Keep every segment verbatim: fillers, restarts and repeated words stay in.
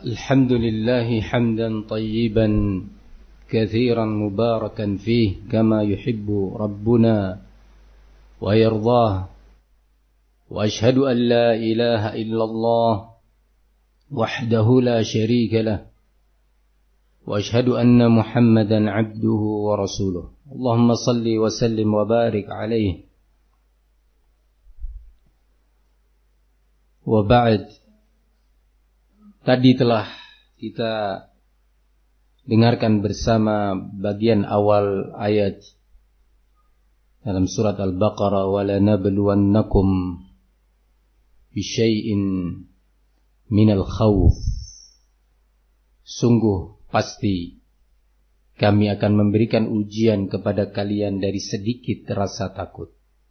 الحمد لله حمدا طيبا كثيرا مباركا فيه كما يحب ربنا ويرضاه وأشهد أن لا إله إلا الله وحده لا شريك له وأشهد أن محمدا عبده ورسوله اللهم صل وسلم وبارك عليه وبعد. Tadi telah kita dengarkan bersama bagian awal ayat dalam surat Al-Baqarah, وَلَنَبْلُوَنَّكُمْ بِشَيْءٍ مِنَ الْخَوْفِ. Sungguh pasti kami akan memberikan ujian kepada kalian dari sedikit rasa takut.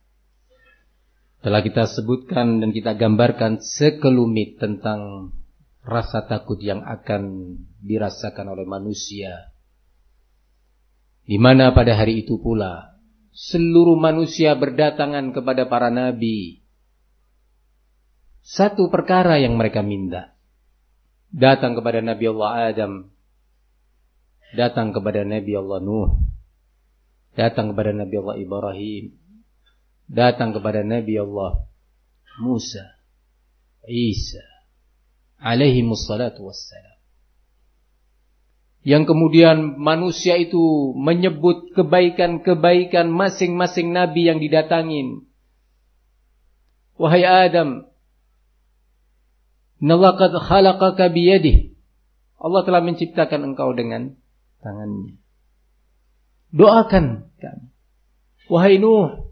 Telah kita sebutkan dan kita gambarkan sekelumit tentang rasa takut yang akan dirasakan oleh manusia, di mana pada hari itu pula seluruh manusia berdatangan kepada para nabi. Satu perkara yang mereka minta, datang kepada Nabi Allah Adam, datang kepada Nabi Allah Nuh, datang kepada Nabi Allah Ibrahim, datang kepada Nabi Allah Musa, Isa alaihi mussalatu wassalam. Yang kemudian manusia itu menyebut kebaikan-kebaikan masing-masing nabi yang didatangin. Wahai Adam, innallaha qad khalaqaka biyadihi. Allah telah menciptakan engkau dengan tangannya. Doakan kami. Wahai Nuh,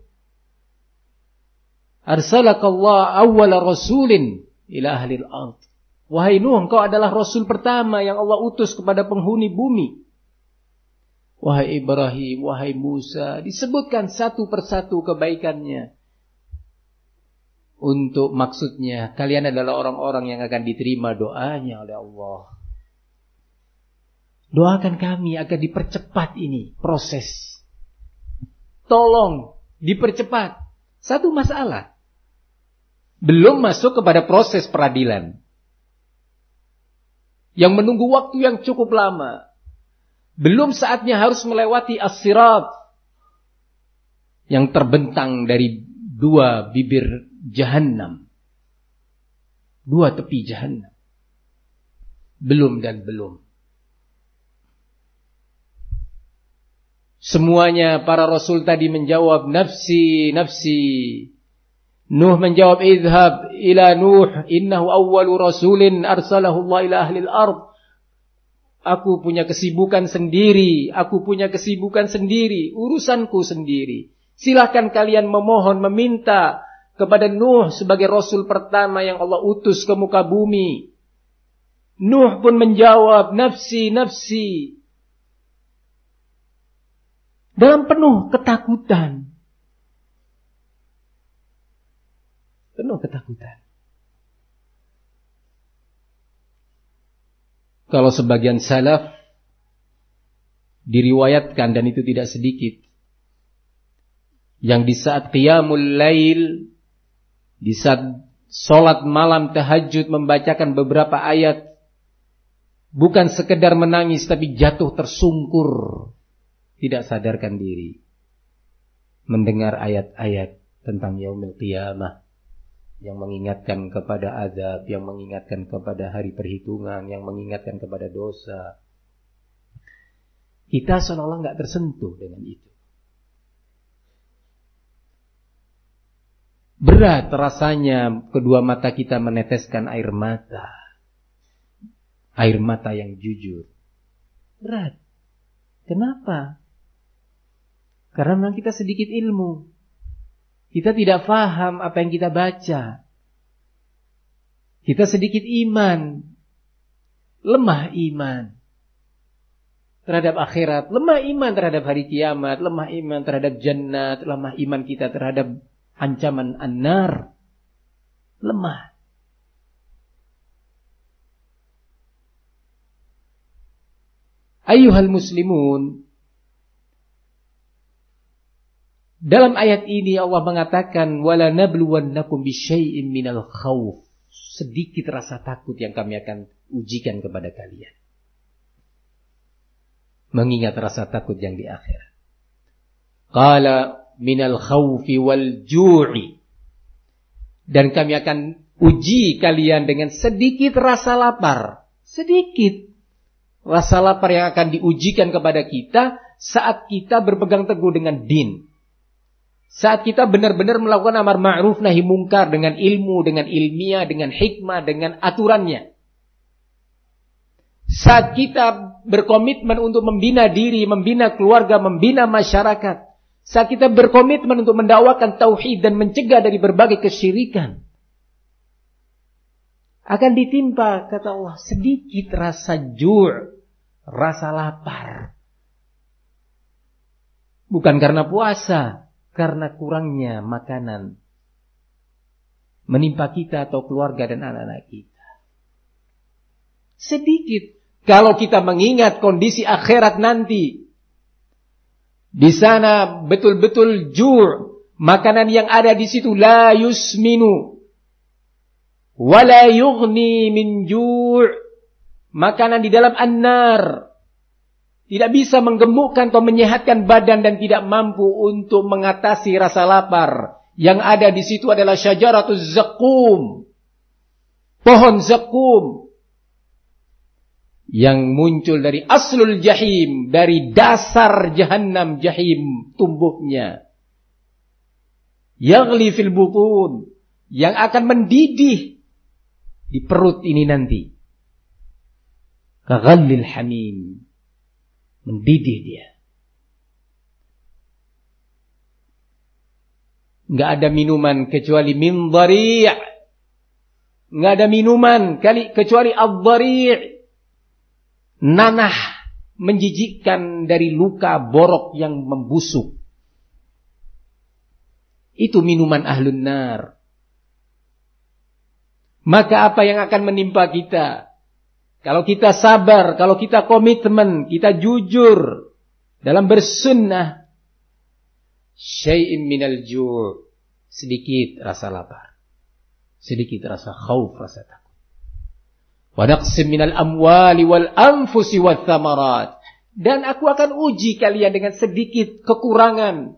arsalakallah awwala rasulin ila ahlil ard. Wahai Nuh, engkau adalah Rasul pertama yang Allah utus kepada penghuni bumi. Wahai Ibrahim, wahai Musa, disebutkan satu persatu kebaikannya. Untuk maksudnya, kalian adalah orang-orang yang akan diterima doanya oleh Allah. Doakan kami agar dipercepat ini proses. Tolong dipercepat. Satu masalah. Belum masuk kepada proses peradilan, yang menunggu waktu yang cukup lama. Belum saatnya harus melewati as-sirat yang terbentang dari dua bibir jahannam, dua tepi jahannam. Belum dan belum. Semuanya para rasul tadi menjawab nafsi, nafsi. Nuh menjawab, idhab ila Nuh, innahu awwalu rasulin arsalahu Allah ila ahlil ard. Aku punya kesibukan sendiri, aku punya kesibukan sendiri, urusanku sendiri. Silahkan kalian memohon, meminta kepada Nuh sebagai rasul pertama yang Allah utus ke muka bumi. Nuh pun menjawab, nafsi, nafsi. Dalam penuh ketakutan. Penuh ketakutan. Kalau sebagian salaf diriwayatkan, dan itu tidak sedikit, yang di saat qiyamul lail, di saat solat malam tahajud, membacakan beberapa ayat, bukan sekedar menangis tapi jatuh tersungkur, tidak sadarkan diri, mendengar ayat-ayat tentang yaumil qiyamah, yang mengingatkan kepada azab, yang mengingatkan kepada hari perhitungan, yang mengingatkan kepada dosa. Kita seolah-olah gak tersentuh dengan itu. Berat rasanya kedua mata kita meneteskan air mata. Air mata yang jujur. Berat. Kenapa? Karena memang kita sedikit ilmu. Kita tidak faham apa yang kita baca. Kita sedikit iman. Lemah iman terhadap akhirat. Lemah iman terhadap hari kiamat. Lemah iman terhadap jannat. Lemah iman kita terhadap ancaman an-nar. Lemah. Ayyuhal muslimun, dalam ayat ini Allah mengatakan wala nabluwannakum bisyai'in minal khauf. Sedikit rasa takut yang kami akan ujikan kepada kalian. Mengingat rasa takut yang di akhirat. Qala minal khawfi wal ju'i. Dan kami akan uji kalian dengan sedikit rasa lapar. Sedikit rasa lapar yang akan diujikan kepada kita saat kita berpegang teguh dengan din. Saat kita benar-benar melakukan amar ma'ruf nahi mungkar dengan ilmu, dengan ilmiah, dengan hikmah, dengan aturannya. Saat kita berkomitmen untuk membina diri, membina keluarga, membina masyarakat. Saat kita berkomitmen untuk mendakwakan tauhid dan mencegah dari berbagai kesyirikan. Akan ditimpa, kata Allah, sedikit rasa ju', rasa lapar. Bukan karena puasa, karena kurangnya makanan menimpa kita atau keluarga dan anak-anak kita. Sedikit. Kalau kita mengingat kondisi akhirat nanti, di sana betul-betul ju', makanan yang ada di situ la yusminu wala yughni min ju', makanan di dalam an-nar tidak bisa menggemukkan atau menyehatkan badan dan tidak mampu untuk mengatasi rasa lapar. Yang ada di situ adalah syajaratuz zaqqum, pohon zaqqum yang muncul dari aslul jahim, dari dasar jahannam jahim tumbuhnya. Yaghli fil butun, yang akan mendidih di perut ini nanti. Kaghallil hamim, mendidih dia. Enggak ada minuman kecuali min dhari'. Enggak ada minuman kali kecuali ad-dhari'. Nanah menjijikkan dari luka borok yang membusuk. Itu minuman ahlun nar. Maka apa yang akan menimpa kita? Kalau kita sabar, kalau kita komitmen, kita jujur dalam bersunnah, syai'in minal ju', sedikit rasa lapar, sedikit rasa khauf, rasa takut. Wa naqsim minal amwali wal anfusi wath thamarat, dan aku akan uji kalian dengan sedikit kekurangan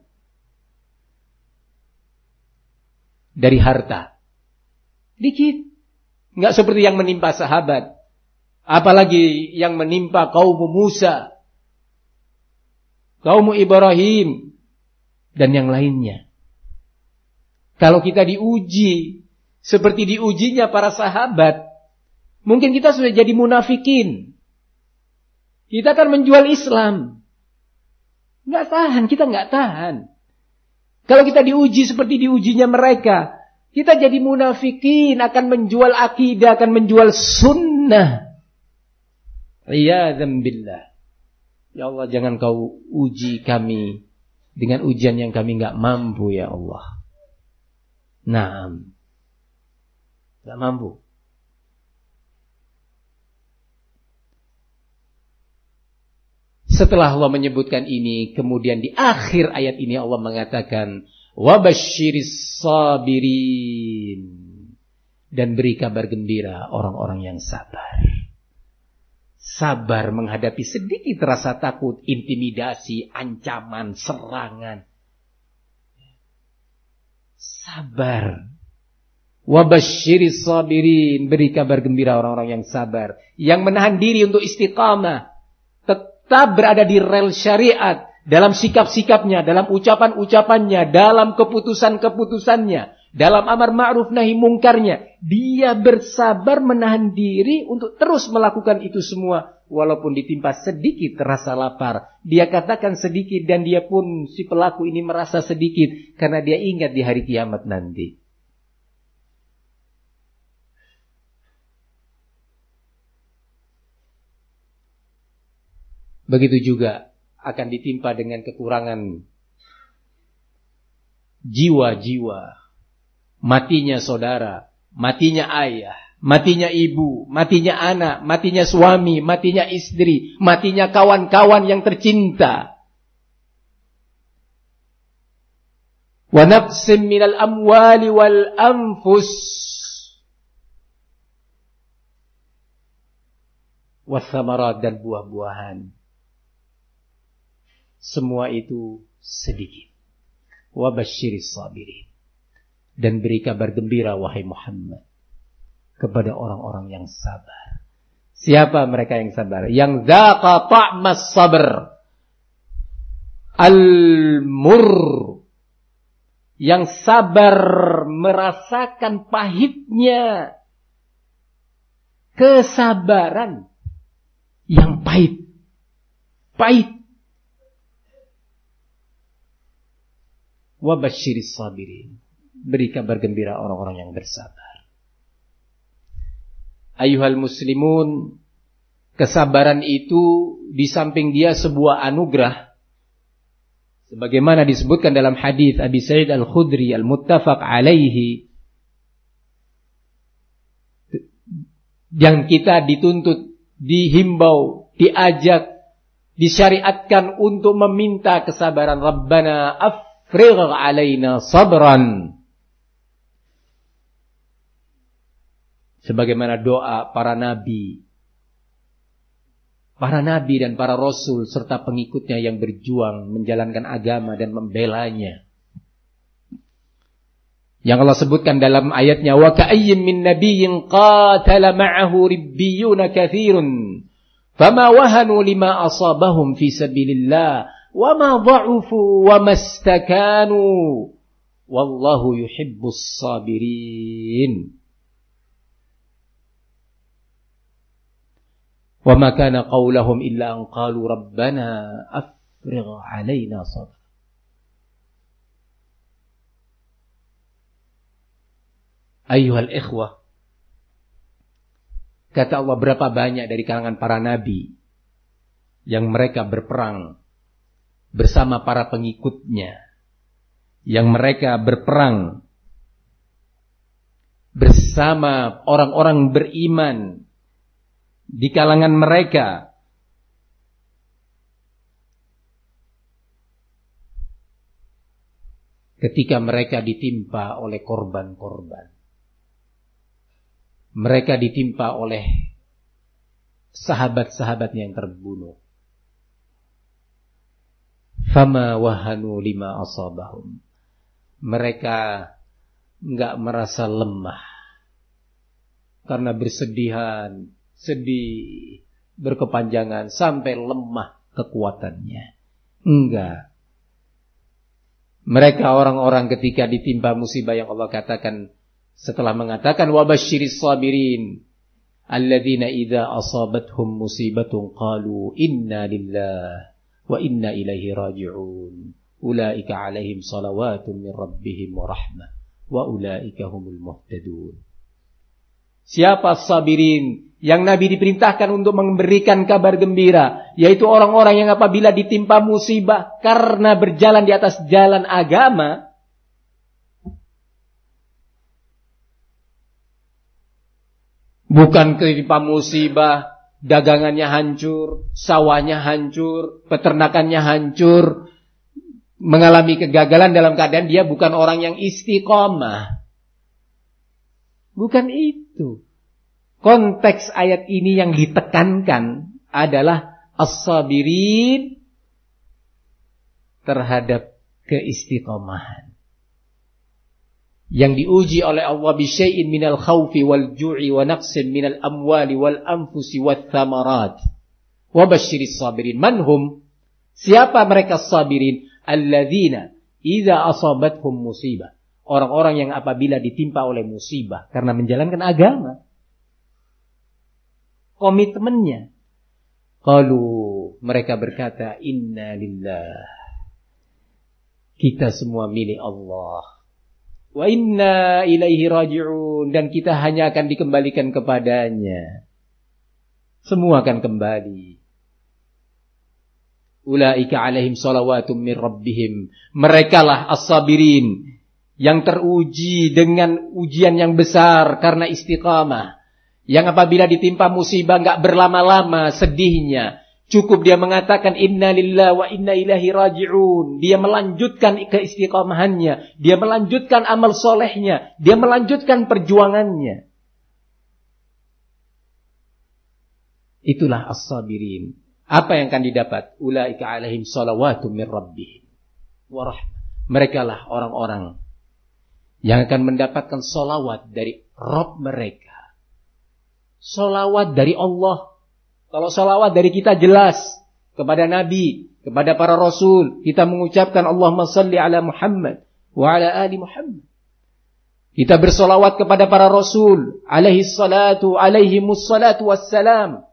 dari harta. Dikit. Enggak seperti yang menimpa sahabat. Apalagi yang menimpa kaum Musa, kaum Ibrahim, dan yang lainnya. Kalau kita diuji seperti diujinya para sahabat, mungkin kita sudah jadi munafikin. Kita akan menjual Islam. Enggak tahan, kita enggak tahan. Kalau kita diuji seperti diujinya mereka, kita jadi munafikin, akan menjual akidah, akan menjual sunnah. Riyadzam billah. Ya Allah, jangan kau uji kami dengan ujian yang kami enggak mampu, ya Allah. Naam. Enggak mampu. Setelah Allah menyebutkan ini, kemudian di akhir ayat ini Allah mengatakan, wabasyiris sabirin, dan beri kabar gembira orang-orang yang sabar. Sabar menghadapi sedikit rasa takut, intimidasi, ancaman, serangan. Sabar. Wabasyiris sabirin, beri kabar gembira orang-orang yang sabar, yang menahan diri untuk istiqamah, tetap berada di rel syariat, dalam sikap-sikapnya, dalam ucapan-ucapannya, dalam keputusan-keputusannya, dalam amar ma'ruf nahi mungkarnya. Dia bersabar menahan diri untuk terus melakukan itu semua, walaupun ditimpa sedikit rasa lapar. Dia katakan sedikit, dan dia pun, si pelaku ini merasa sedikit, karena dia ingat di hari kiamat nanti. Begitu juga akan ditimpa dengan kekurangan jiwa-jiwa. Matinya saudara, matinya ayah, matinya ibu, matinya anak, matinya suami, matinya istri, matinya kawan-kawan yang tercinta. Wa naqsim minal amwali wal anfus. wathamarat dan buah-buahan. Semua itu sedikit. Wa basyiris sabirin. Dan beri kabar gembira wahai Muhammad kepada orang-orang yang sabar. Siapa mereka yang sabar? Yang dzaqa ta'mas sabr. Al-mur. Yang sabar merasakan pahitnya kesabaran yang pahit. Pahit. Wa basyiris sabirin. Beri kabar gembira orang-orang yang bersabar. Ayuhal muslimun, kesabaran itu di samping dia sebuah anugerah. Sebagaimana disebutkan dalam hadis Abi Sa'id Al-Khudri al-muttafaq alaihi, yang kita dituntut, dihimbau, diajak, disyariatkan untuk meminta kesabaran. Rabbana afrigh alaina sabran. Sebagaimana doa para nabi. Para nabi dan para rasul serta pengikutnya yang berjuang menjalankan agama dan membelanya. Yang Allah sebutkan dalam ayatnya, wa ka'ayyim min nabiyyin qatala ma'ahu ribbiyuna katsirun fama wahanu lima asabahum fi sabilillah wa ma dha'ufu wa mastakanu wallahu yuhibbus sabirin. Wa ma kana qaulahum illa an qalu rabbana afrigh alaina sabra. Ayyuhal ikhwah, kata Allah, berapa banyak dari kalangan para nabi yang mereka berperang bersama para pengikutnya, yang mereka berperang bersama orang-orang beriman di kalangan mereka, ketika mereka ditimpa oleh korban-korban, mereka ditimpa oleh sahabat-sahabatnya yang terbunuh. Fama wahanu lima asabahum. Mereka enggak merasa lemah karena bersedihan, sedih, berkepanjangan sampai lemah kekuatannya. Enggak. Mereka orang-orang ketika ditimpa musibah yang Allah katakan setelah mengatakan wa basyiris sabirin alladzina idza asabathum musibatun qalu inna lillahi wa inna ilaihi raji'un ulaika alaihim salawatun min rabbihim wa rahmah wa ulaika humul muhtadun. Siapa sabirin yang Nabi diperintahkan untuk memberikan kabar gembira, yaitu orang-orang yang apabila ditimpa musibah karena berjalan di atas jalan agama, bukan ketimpa musibah dagangannya hancur, sawahnya hancur, peternakannya hancur, mengalami kegagalan dalam keadaan dia bukan orang yang istiqomah. Bukan itu. Konteks ayat ini yang ditekankan adalah as-sabirin terhadap keistiqomahan. Yang diuji oleh Allah bisyai'in minal khawfi wal ju'i wa naqsin minal amwali wal anfusi wat thamarat. Wa basyiris sabirin. Manhum? Siapa mereka sabirin? Alladzina idza asabathum musibah. Orang-orang yang apabila ditimpa oleh musibah karena menjalankan agama, komitmennya, qalu, mereka berkata, inna lillah, kita semua milik Allah, wa inna ilaihi raji'un, dan kita hanya akan dikembalikan kepadanya. Semua akan kembali. Ulaika alaihim salawatum min rabbihim. Merekalah as-sabirin yang teruji dengan ujian yang besar karena istiqamah. Yang apabila ditimpa musibah enggak berlama-lama sedihnya. Cukup dia mengatakan inna lillahi wa inna ilaihi raji'un. Dia melanjutkan keistiqamahannya. Dia melanjutkan amal solehnya. Dia melanjutkan perjuangannya. Itulah as-sabirin. Apa yang akan didapat? Ulaika alaihim salawatu min rabbihim wa rahmah. Mereka lah orang-orang yang akan mendapatkan salawat dari Rabb mereka. Salawat dari Allah. Kalau salawat dari kita jelas kepada Nabi, kepada para Rasul, kita mengucapkan Allahumma salli ala Muhammad wa ala ali Muhammad. Kita bersalawat kepada para Rasul, alaihi salatu, alaihimus salatu wassalam.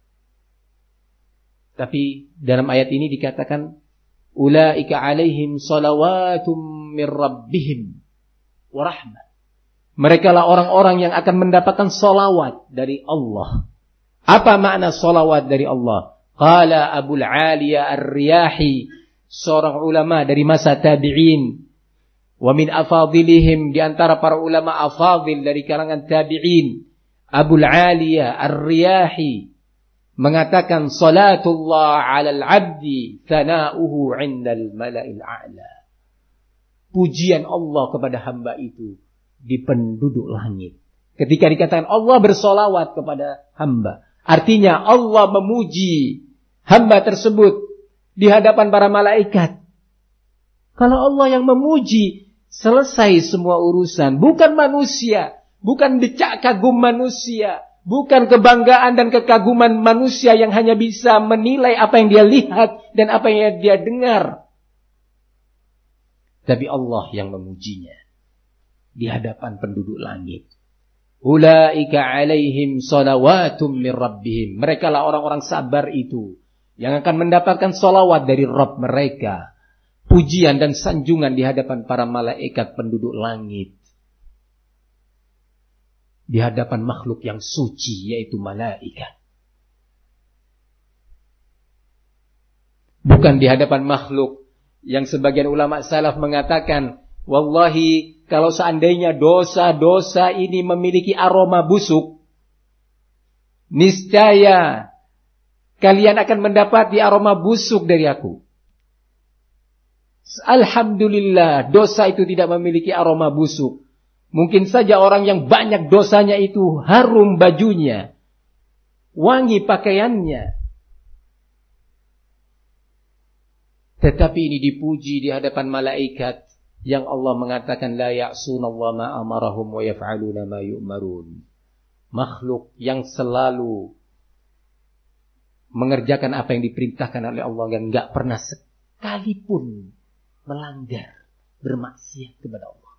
Tapi dalam ayat ini dikatakan ulaika alaihim salawatum min rabbihim wa rahmah. Mereka lah orang-orang yang akan mendapatkan salawat dari Allah. Apa makna salawat dari Allah? Qala Abul Aliyah Ar-Riyahi, seorang ulama dari masa tabi'in, wa min afadilihim, di antara para ulama afadil dari kalangan tabi'in, Abul Aliyah Ar-Riyahi mengatakan salatullah 'alal 'abdi thana'uhu 'indal mala'il a'la. Pujian Allah kepada hamba itu di penduduk langit. Ketika dikatakan Allah bersolawat kepada hamba, artinya Allah memuji hamba tersebut di hadapan para malaikat. Kalau Allah yang memuji, selesai semua urusan. Bukan manusia, bukan decak kagum manusia, bukan kebanggaan dan kekaguman manusia yang hanya bisa menilai apa yang dia lihat dan apa yang dia dengar. Tapi Allah yang memujinya di hadapan penduduk langit. Ulaika alaihim salawatum min rabbihim. Mereka lah orang-orang sabar itu yang akan mendapatkan salawat dari Rabb mereka. Pujian dan sanjungan di hadapan para malaikat penduduk langit. Di hadapan makhluk yang suci, yaitu malaikat. Bukan di hadapan makhluk yang sebagian ulama salaf mengatakan, wallahi kalau seandainya dosa-dosa ini memiliki aroma busuk, niscaya kalian akan mendapati aroma busuk dari aku. Alhamdulillah, dosa itu tidak memiliki aroma busuk. Mungkin saja orang yang banyak dosanya itu harum bajunya, wangi pakaiannya. Tetapi ini dipuji di hadapan malaikat yang Allah mengatakan la ya'sunallaha ma amarahum wa yaf'aluna ma yu'marun. Makhluk yang selalu mengerjakan apa yang diperintahkan oleh Allah dan enggak pernah sekalipun melanggar, bermaksiat kepada Allah.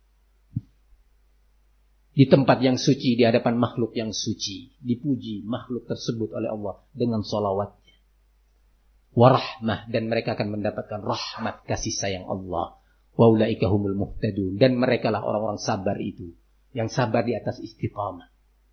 Di tempat yang suci, di hadapan makhluk yang suci, dipuji makhluk tersebut oleh Allah dengan salawatnya. Warahmah, dan mereka akan mendapatkan rahmat kasih sayang Allah. Wa ulaika humul muhtadun, dan mereka lah orang-orang sabar itu, yang sabar di atas istiqamah.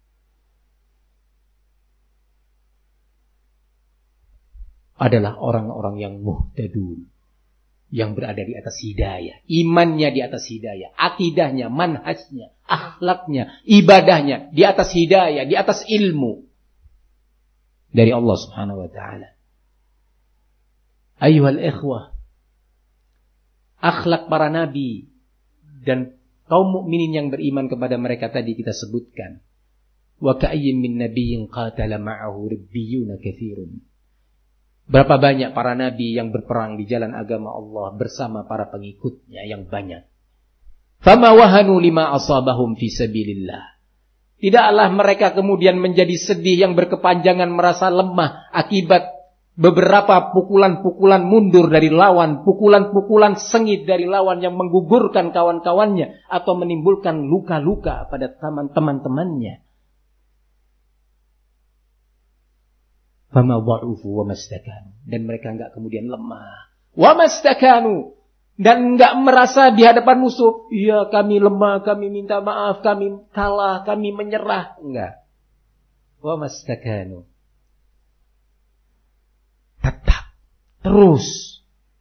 Adalah orang-orang yang muhtadun, yang berada di atas hidayah, imannya di atas hidayah, akidahnya, manhajnya, akhlaknya, ibadahnya di atas hidayah, di atas ilmu dari Allah Subhanahu wa taala. Ayyuhal ikhwah, akhlak para nabi dan kaum mukminin yang beriman kepada mereka tadi kita sebutkan. Wa ka'ayyin min nabiyyin qatala ma'ahu ribbiyuna katsirun. Berapa banyak para nabi yang berperang di jalan agama Allah bersama para pengikutnya yang banyak. Fama wahanu lima asabahum fi sabilillah. Tidaklah mereka kemudian menjadi sedih yang berkepanjangan, merasa lemah akibat beberapa pukulan-pukulan mundur dari lawan, pukulan-pukulan sengit dari lawan yang menggugurkan kawan-kawannya atau menimbulkan luka-luka pada teman-temannya. Fama dha'ufu wa mastakanu, dan mereka enggak kemudian lemah. Wa mastakanu, dan enggak merasa di hadapan musuh, iya kami lemah, kami minta maaf, kami kalah, kami menyerah, enggak. Wa mastakanu. Tetap, terus.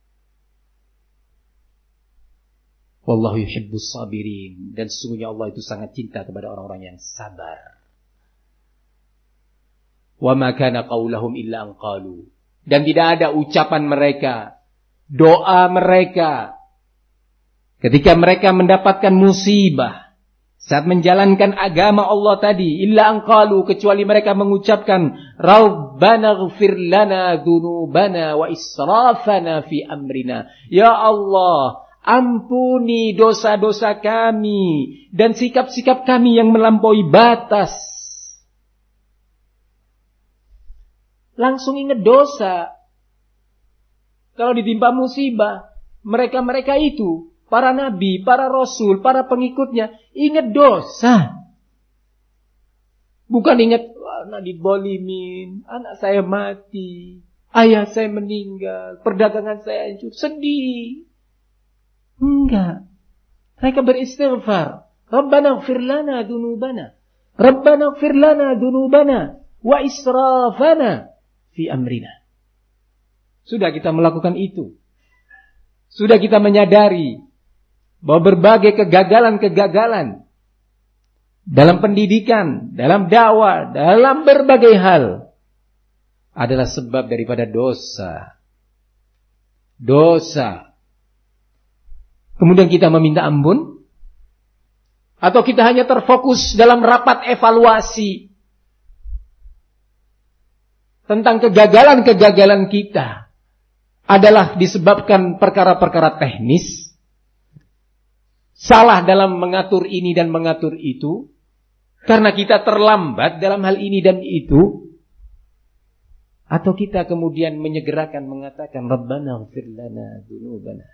Wallahu yuhibbus sabirin, dan sesungguhnya Allah itu sangat cinta kepada orang-orang yang sabar. Wa ma kana qaulahum illa an qalu, dan tidak ada ucapan mereka, doa mereka ketika mereka mendapatkan musibah, saat menjalankan agama Allah tadi, illa anqalu, kecuali mereka mengucapkan Rabbana ighfir lana dzunubana wa israfana fi amrina. Ya Allah, ampuni dosa-dosa kami dan sikap-sikap kami yang melampaui batas. Langsung ingat dosa. Kalau ditimpa musibah, mereka-mereka itu, para nabi, para rasul, para pengikutnya, ingat dosa. Bukan ingat, anak dibolimin, anak saya mati, ayah saya meninggal, perdagangan saya hancur, sedih. Enggak. Mereka beristighfar. Rabbana ighfir lana dzunubana. Rabbana ighfir lana dzunubana wa israfana fi amrina. Sudah kita melakukan itu. Sudah kita menyadari bahwa berbagai kegagalan-kegagalan dalam pendidikan, dalam dakwah, dalam berbagai hal adalah sebab daripada dosa. Dosa. Kemudian kita meminta ampun, atau kita hanya terfokus dalam rapat evaluasi tentang kegagalan-kegagalan kita adalah disebabkan perkara-perkara teknis, salah dalam mengatur ini dan mengatur itu, karena kita terlambat dalam hal ini dan itu, atau kita kemudian menyegerakan mengatakan Rabbana ighfir lana dzunubana.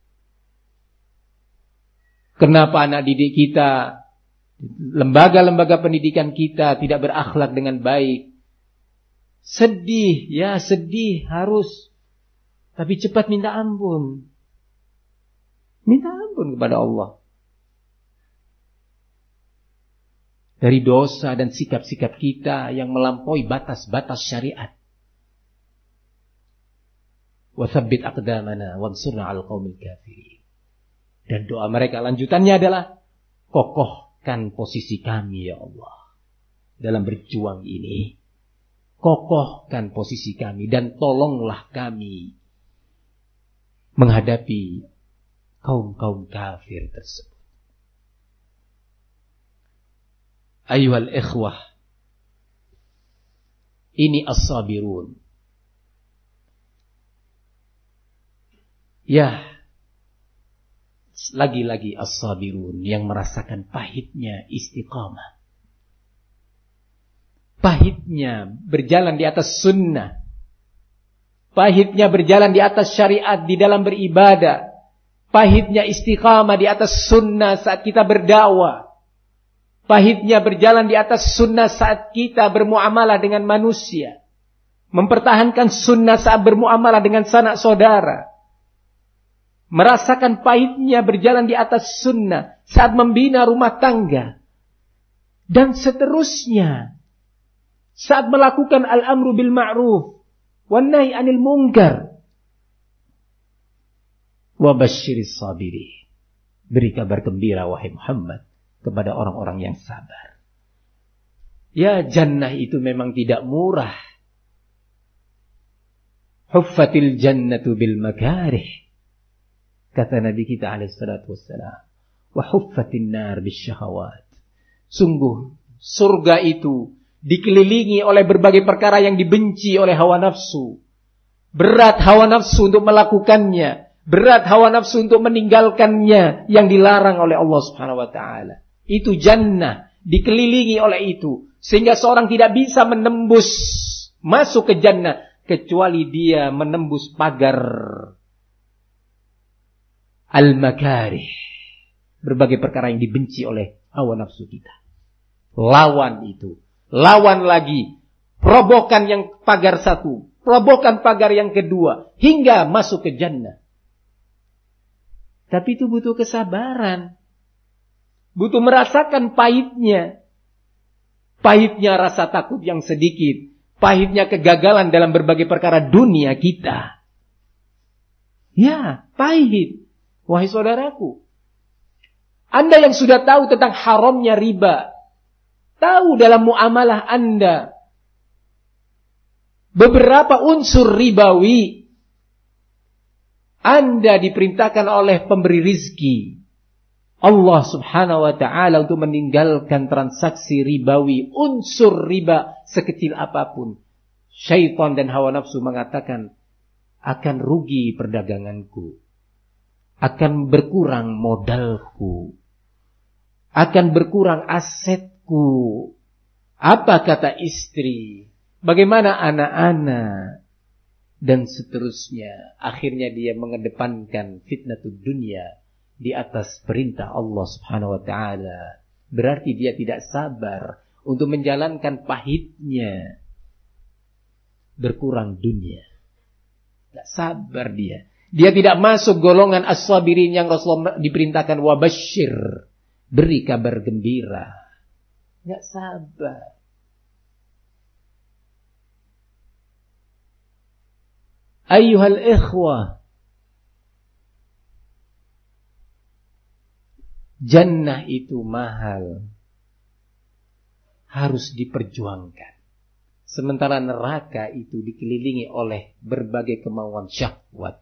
Kenapa anak didik kita, lembaga-lembaga pendidikan kita tidak berakhlak dengan baik? Sedih, ya sedih harus. Tapi cepat minta ampun. Minta ampun kepada Allah. Dari dosa dan sikap-sikap kita yang melampaui batas-batas syariat. Wa tsabbit aqdamana wansurna 'alal qaumil kafirin. Dan doa mereka lanjutannya adalah, kokohkan posisi kami ya Allah dalam berjuang ini. Kokohkan posisi kami dan tolonglah kami menghadapi kaum-kaum kafir tersebut. Ayyuhal ikhwah, ini as-sabirun. Ya, lagi-lagi as-sabirun yang merasakan pahitnya istiqamah. Pahitnya berjalan di atas sunnah. Pahitnya berjalan di atas syariat di dalam beribadah. Pahitnya istiqamah di atas sunnah saat kita berdakwah. Pahitnya berjalan di atas sunnah saat kita bermuamalah dengan manusia. Mempertahankan sunnah saat bermuamalah dengan sanak saudara. Merasakan pahitnya berjalan di atas sunnah saat membina rumah tangga. Dan seterusnya. Saat melakukan al-amru bil ma'ruf wan nahi 'anil munkar. Wa basyiris sabirin. Beri kabar gembira wahai Muhammad kepada orang-orang yang sabar. Ya, jannah itu memang tidak murah. Huffatil jannatu bil makarih. Kata Nabi kita alaihi salatu wassalam. Wa huffatin nar bis syahawat. Sungguh surga itu dikelilingi oleh berbagai perkara yang dibenci oleh hawa nafsu. Berat hawa nafsu untuk melakukannya. Berat hawa nafsu untuk meninggalkannya yang dilarang oleh Allah Subhanahu wa taala. Itu jannah, dikelilingi oleh itu. Sehingga seorang tidak bisa menembus masuk ke jannah kecuali dia menembus pagar al-makarih. Berbagai perkara yang dibenci oleh hawa nafsu kita. Lawan itu. Lawan lagi. Robohkan yang pagar satu. Robohkan pagar yang kedua. Hingga masuk ke jannah. Tapi itu butuh kesabaran. Butuh merasakan pahitnya. Pahitnya rasa takut yang sedikit. Pahitnya kegagalan dalam berbagai perkara dunia kita. Ya, pahit. Wahai saudaraku. Anda yang sudah tahu tentang haramnya riba. Tahu dalam muamalah Anda beberapa unsur ribawi. Anda diperintahkan oleh pemberi rizki Allah subhanahu wa ta'ala untuk meninggalkan transaksi ribawi, unsur riba sekecil apapun. Syaitan dan hawa nafsu mengatakan, akan rugi perdaganganku, akan berkurang modalku, akan berkurang asetku. Apa kata istri? Bagaimana anak-anak? Dan seterusnya. Akhirnya dia mengedepankan fitnatud dunia di atas perintah Allah subhanahu wa ta'ala. Berarti dia tidak sabar untuk menjalankan pahitnya. Berkurang dunia. Tidak sabar dia. Dia tidak masuk golongan as-sabirin yang Rasulullah diperintahkan wabashir. Beri kabar gembira. Tidak sabar. Ayyuhal ikhwah. Jannah itu mahal. Harus diperjuangkan. Sementara neraka itu dikelilingi oleh berbagai kemauan syahwat.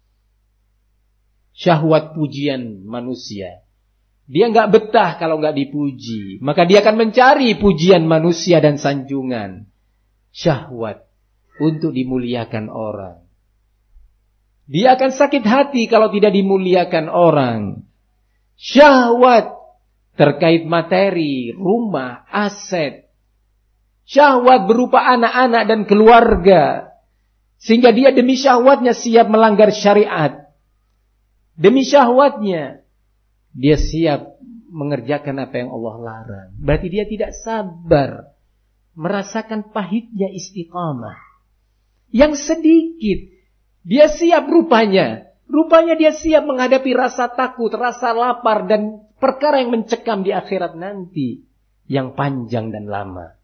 Syahwat pujian manusia. Dia enggak betah kalau enggak dipuji. Maka dia akan mencari pujian manusia dan sanjungan. Syahwat untuk dimuliakan orang. Dia akan sakit hati kalau tidak dimuliakan orang. Syahwat terkait materi, rumah, aset. Syahwat berupa anak-anak dan keluarga. Sehingga dia demi syahwatnya siap melanggar syariat. Demi syahwatnya dia siap mengerjakan apa yang Allah larang. Berarti dia tidak sabar merasakan pahitnya istiqamah. Yang sedikit dia siap rupanya. Rupanya dia siap menghadapi rasa takut, rasa lapar dan perkara yang mencekam di akhirat nanti. Yang panjang dan lama.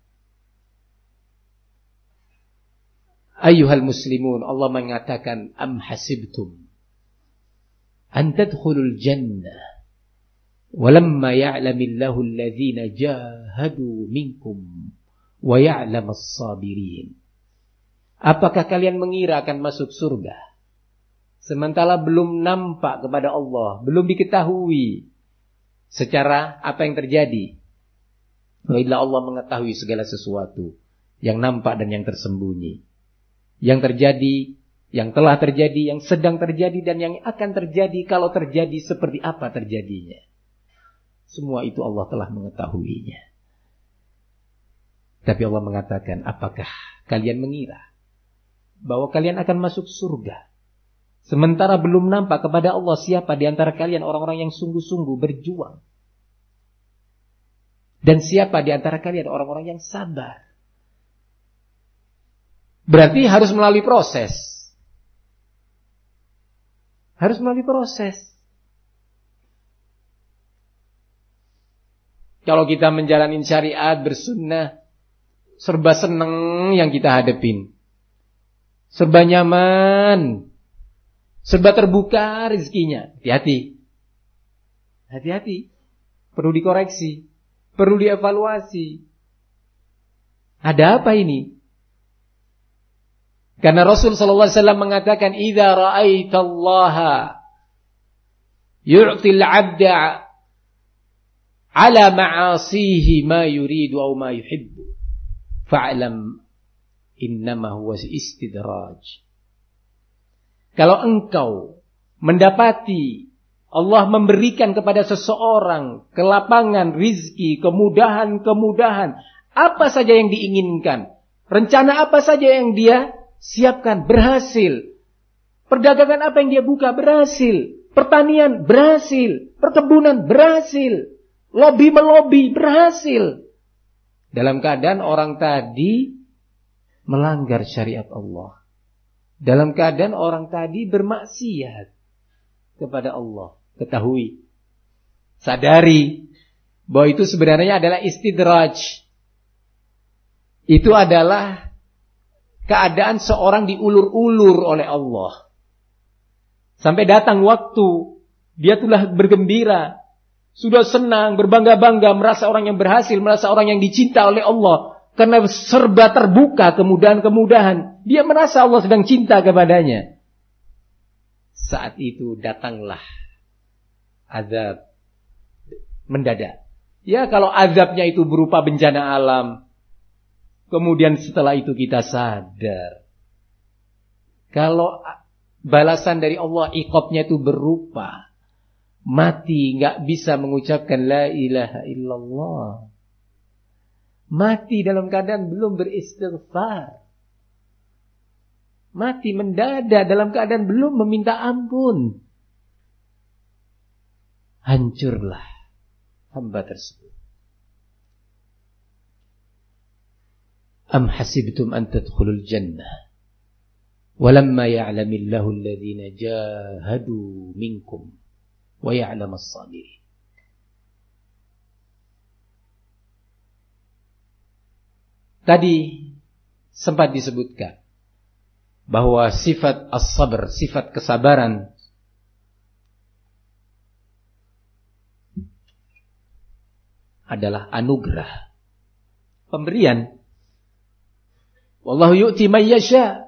Ayyuhal muslimun, Allah mengatakan, Am hasibtum an tadkhulul jannah walamma ya'lamillahu alladhina jahadu minkum wa ya'lamas sabirin. Apakah kalian mengira akan masuk surga sementara belum nampak kepada Allah, belum diketahui secara apa yang terjadi? Bila Allah mengetahui segala sesuatu yang nampak dan yang tersembunyi, yang terjadi, yang telah terjadi, yang sedang terjadi dan yang akan terjadi kalau terjadi seperti apa terjadinya. Semua itu Allah telah mengetahuinya. Tapi Allah mengatakan, apakah kalian mengira bahwa kalian akan masuk surga sementara belum nampak kepada Allah siapa di antara kalian orang-orang yang sungguh-sungguh berjuang, dan siapa di antara kalian orang-orang yang sabar? Berarti harus melalui proses. Harus melalui proses. Kalau kita menjalani syariat bersunnah, serba seneng yang kita hadapin. Serba nyaman. Serba terbuka rezekinya. Hati-hati. Hati-hati. Perlu dikoreksi. Perlu dievaluasi. Ada apa ini? Karena Rasul sallallahu alaihi wasallam mengatakan, "Idza ra'aitallaha yu'til 'abda 'ala ma'asihi ma yuridu aw ma yuhibbu, fa'lam innama huwa istidraj." Kalau engkau mendapati Allah memberikan kepada seseorang kelapangan rizki, kemudahan-kemudahan, apa saja yang diinginkan, rencana apa saja yang dia siapkan, berhasil. Perdagangan apa yang dia buka, berhasil. Pertanian, berhasil. Perkebunan, berhasil. Lobby melobi, berhasil. Dalam keadaan orang tadi melanggar syariat Allah. Dalam keadaan orang tadi bermaksiat kepada Allah. Ketahui, sadari bahwa itu sebenarnya adalah istidraj. Itu adalah keadaan seorang diulur-ulur oleh Allah. Sampai datang waktu dia telah bergembira, sudah senang, berbangga-bangga, merasa orang yang berhasil, merasa orang yang dicinta oleh Allah. Karena serba terbuka kemudahan-kemudahan, dia merasa Allah sedang cinta kepadanya. Saat itu datanglah azab mendadak. Ya kalau azabnya itu berupa bencana alam, kemudian setelah itu kita sadar. Kalau balasan dari Allah iqabnya itu berupa mati, gak bisa mengucapkan la ilaha illallah. Mati dalam keadaan belum beristighfar. Mati mendadak dalam keadaan belum meminta ampun. Hancurlah hamba tersebut. Am hasibtum an tadkhulul jannah walamma ya'lamillahu alladhina jahadu minkum wa ya'lamas sabirin. Tadi sempat disebutkan bahwa sifat as-sabr, sifat kesabaran adalah anugerah, pemberian. Wallahu yu'ti man yasha,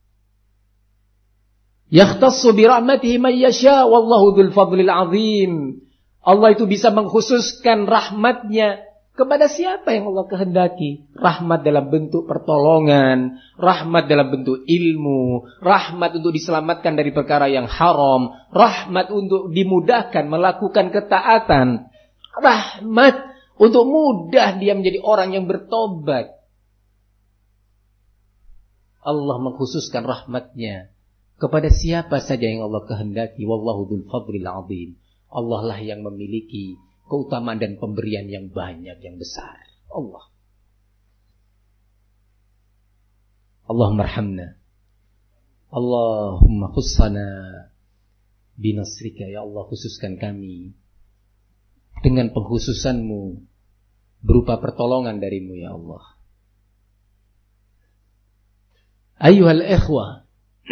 yakhtassu bi rahmatihi man yasha, wallahu dzul fadlil azim. Allah itu bisa mengkhususkan rahmatnya kepada siapa yang Allah kehendaki. Rahmat dalam bentuk pertolongan, rahmat dalam bentuk ilmu, rahmat untuk diselamatkan dari perkara yang haram, rahmat untuk dimudahkan melakukan ketaatan, rahmat untuk mudah dia menjadi orang yang bertobat. Allah mengkhususkan rahmatnya kepada siapa saja yang Allah kehendaki. Wallahu dzul fadlil azim. Allah lah yang memiliki keutamaan dan pemberian yang banyak, yang besar. Allah. Allahumma arhamna. Allahumma khussana binasrika. Ya Allah, khususkan kami dengan pengkhususanmu berupa pertolongan darimu ya Allah. Ayyuhal ikhwah,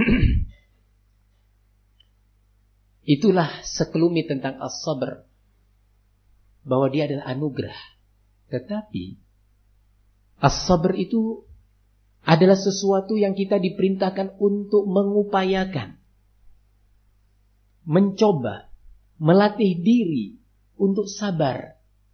itulah sekelumit tentang as-sabr, bahwa dia adalah anugerah. Tetapi as-sabr itu adalah sesuatu yang kita diperintahkan untuk mengupayakan, mencoba, melatih diri untuk sabar.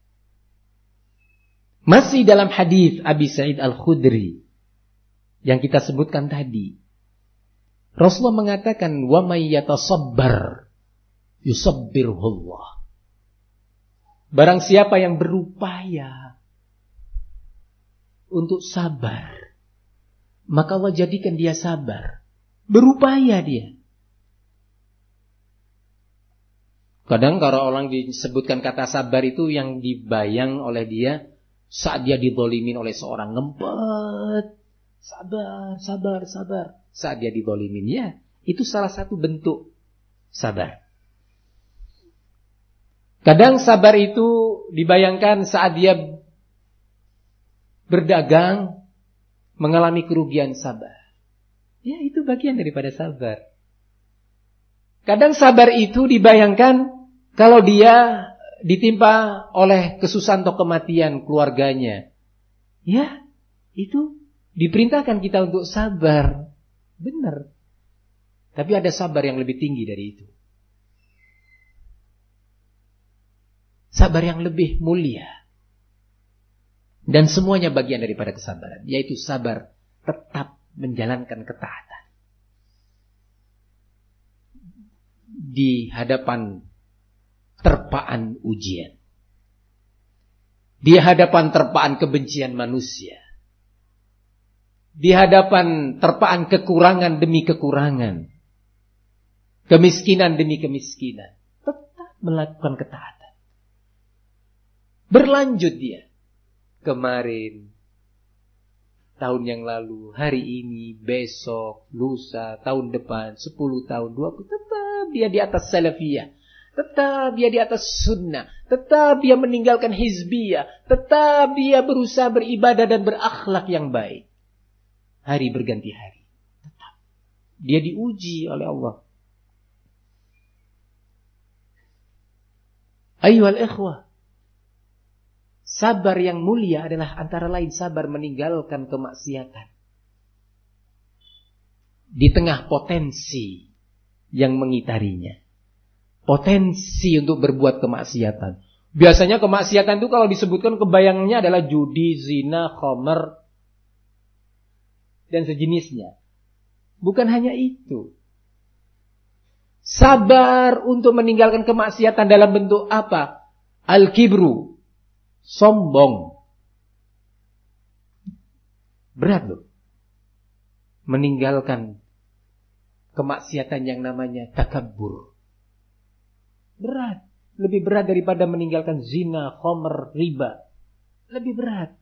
Masih dalam hadis Abi Sa'id Al-Khudri yang kita sebutkan tadi, Rasulullah mengatakan, wa may yatasabbar yusabbirhullah. Barang siapa yang berupaya untuk sabar, maka Allah jadikan dia sabar. Berupaya dia. Kadang kalau orang disebutkan kata sabar itu yang dibayang oleh dia saat dia dizalimin oleh seorang, ngempet. Sabar, sabar, sabar. Saat dia dizalimin, ya, itu salah satu bentuk sabar. Kadang sabar itu dibayangkan saat dia berdagang mengalami kerugian, sabar. Ya, itu bagian daripada sabar. Kadang sabar itu dibayangkan kalau dia ditimpa oleh kesusahan atau kematian keluarganya. Ya, itu diperintahkan kita untuk sabar. Benar. Tapi ada sabar yang lebih tinggi dari itu. Sabar yang lebih mulia. Dan semuanya bagian daripada kesabaran. Yaitu sabar tetap menjalankan ketaatan. Di hadapan terpaan ujian. Di hadapan terpaan kebencian manusia. Di hadapan terpaan kekurangan demi kekurangan. Kemiskinan demi kemiskinan. Tetap melakukan ketaatan. Berlanjut dia. Kemarin, tahun yang lalu, hari ini, besok, lusa, tahun depan, sepuluh tahun, dua puluh, tetap dia di atas salafiyah. Tetap dia di atas sunnah. Tetap dia meninggalkan hizbiyah. Tetap dia berusaha beribadah dan berakhlak yang baik. Hari berganti hari. Tetap. Dia diuji oleh Allah. Ayyuhal ikhwah. Sabar yang mulia adalah antara lain sabar meninggalkan kemaksiatan. Di tengah potensi yang mengitarinya. Potensi untuk berbuat kemaksiatan. Biasanya kemaksiatan itu kalau disebutkan kebayangannya adalah judi, zina, khamar, dan sejenisnya. Bukan hanya itu. Sabar untuk meninggalkan kemaksiatan dalam bentuk apa? Al-kibru, sombong. Berat loh. Meninggalkan kemaksiatan yang namanya takabbur. Berat. Lebih berat daripada meninggalkan zina, khamr, riba. Lebih berat.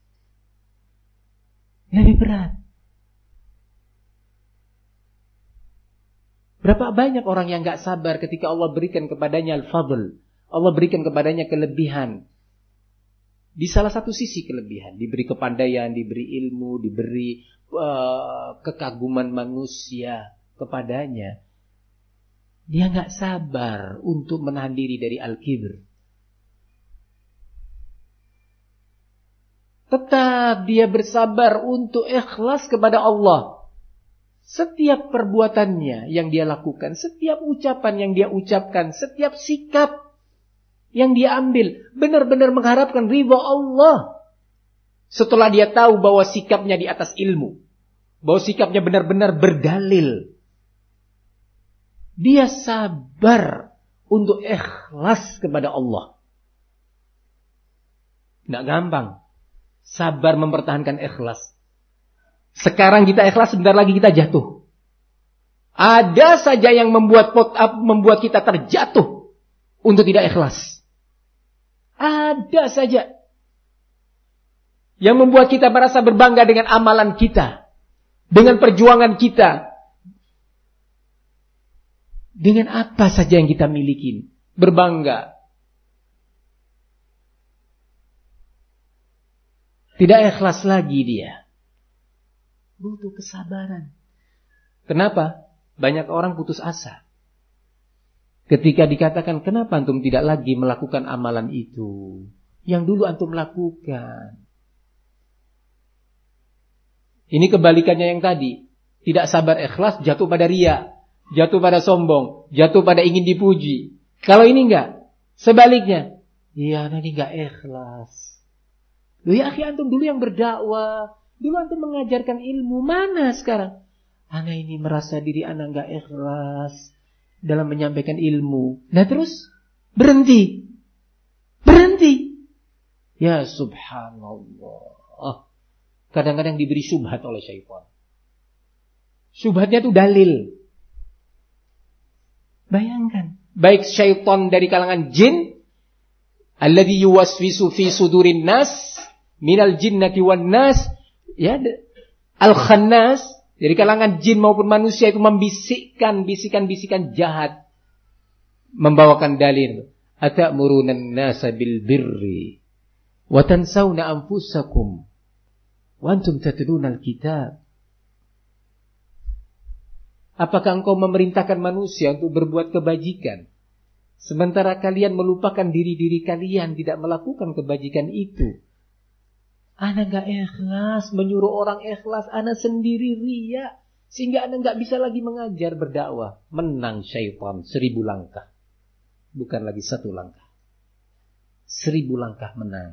Lebih berat. Berapa banyak orang yang gak sabar ketika Allah berikan kepadanya al-fadl. Allah berikan kepadanya kelebihan. Di salah satu sisi kelebihan. Diberi kepandaian, diberi ilmu, diberi uh, kekaguman manusia kepadanya. Dia gak sabar untuk menahan diri dari al-kibr. Tetap dia bersabar untuk ikhlas kepada Allah. Setiap perbuatannya yang dia lakukan, setiap ucapan yang dia ucapkan, setiap sikap yang dia ambil, benar-benar mengharapkan ridha Allah. Setelah dia tahu bahwa sikapnya di atas ilmu, bahwa sikapnya benar-benar berdalil, dia sabar untuk ikhlas kepada Allah. Tidak gampang. Sabar mempertahankan ikhlas. Sekarang kita ikhlas, sebentar lagi kita jatuh. Ada saja yang membuat pot up, membuat kita terjatuh untuk tidak ikhlas. Ada saja yang membuat kita merasa berbangga dengan amalan kita, dengan perjuangan kita. Dengan apa saja yang kita miliki, berbangga. Tidak ikhlas lagi dia. Butuh kesabaran. Kenapa? Banyak orang putus asa. Ketika dikatakan, kenapa antum tidak lagi melakukan amalan itu? Yang dulu antum lakukan. Ini kebalikannya yang tadi. Tidak sabar ikhlas, jatuh pada riya. Jatuh pada sombong, jatuh pada ingin dipuji. Kalau ini enggak, sebaliknya. Iya, nanti enggak ikhlas. Loh ya akhi, antum dulu yang berdakwah, dulu antum mengajarkan ilmu, mana sekarang? Ana ini merasa diri ana enggak ikhlas dalam menyampaikan ilmu. Nah terus berhenti. Berhenti. Ya subhanallah. Kadang-kadang diberi syubhat oleh syaitan. Syubhatnya itu dalil. Bayangkan, baik syaitan dari kalangan jin, alladzi yuwaswisu fi sudurin nas, minal jinnati wan nas, ya, al-khannas, dari kalangan jin maupun manusia itu membisikkan bisikan-bisikan jahat, membawakan dalil, atamuruna an-nasa bil birri wa tansawna anfusakum wa antum tatluna al-kitab. Apakah engkau memerintahkan manusia untuk berbuat kebajikan, sementara kalian melupakan diri-diri kalian tidak melakukan kebajikan itu? Ana gak ikhlas, menyuruh orang ikhlas, ana sendiri riya, sehingga ana gak bisa lagi mengajar berdakwah. Menang syaitan seribu langkah, bukan lagi satu langkah, seribu langkah menang.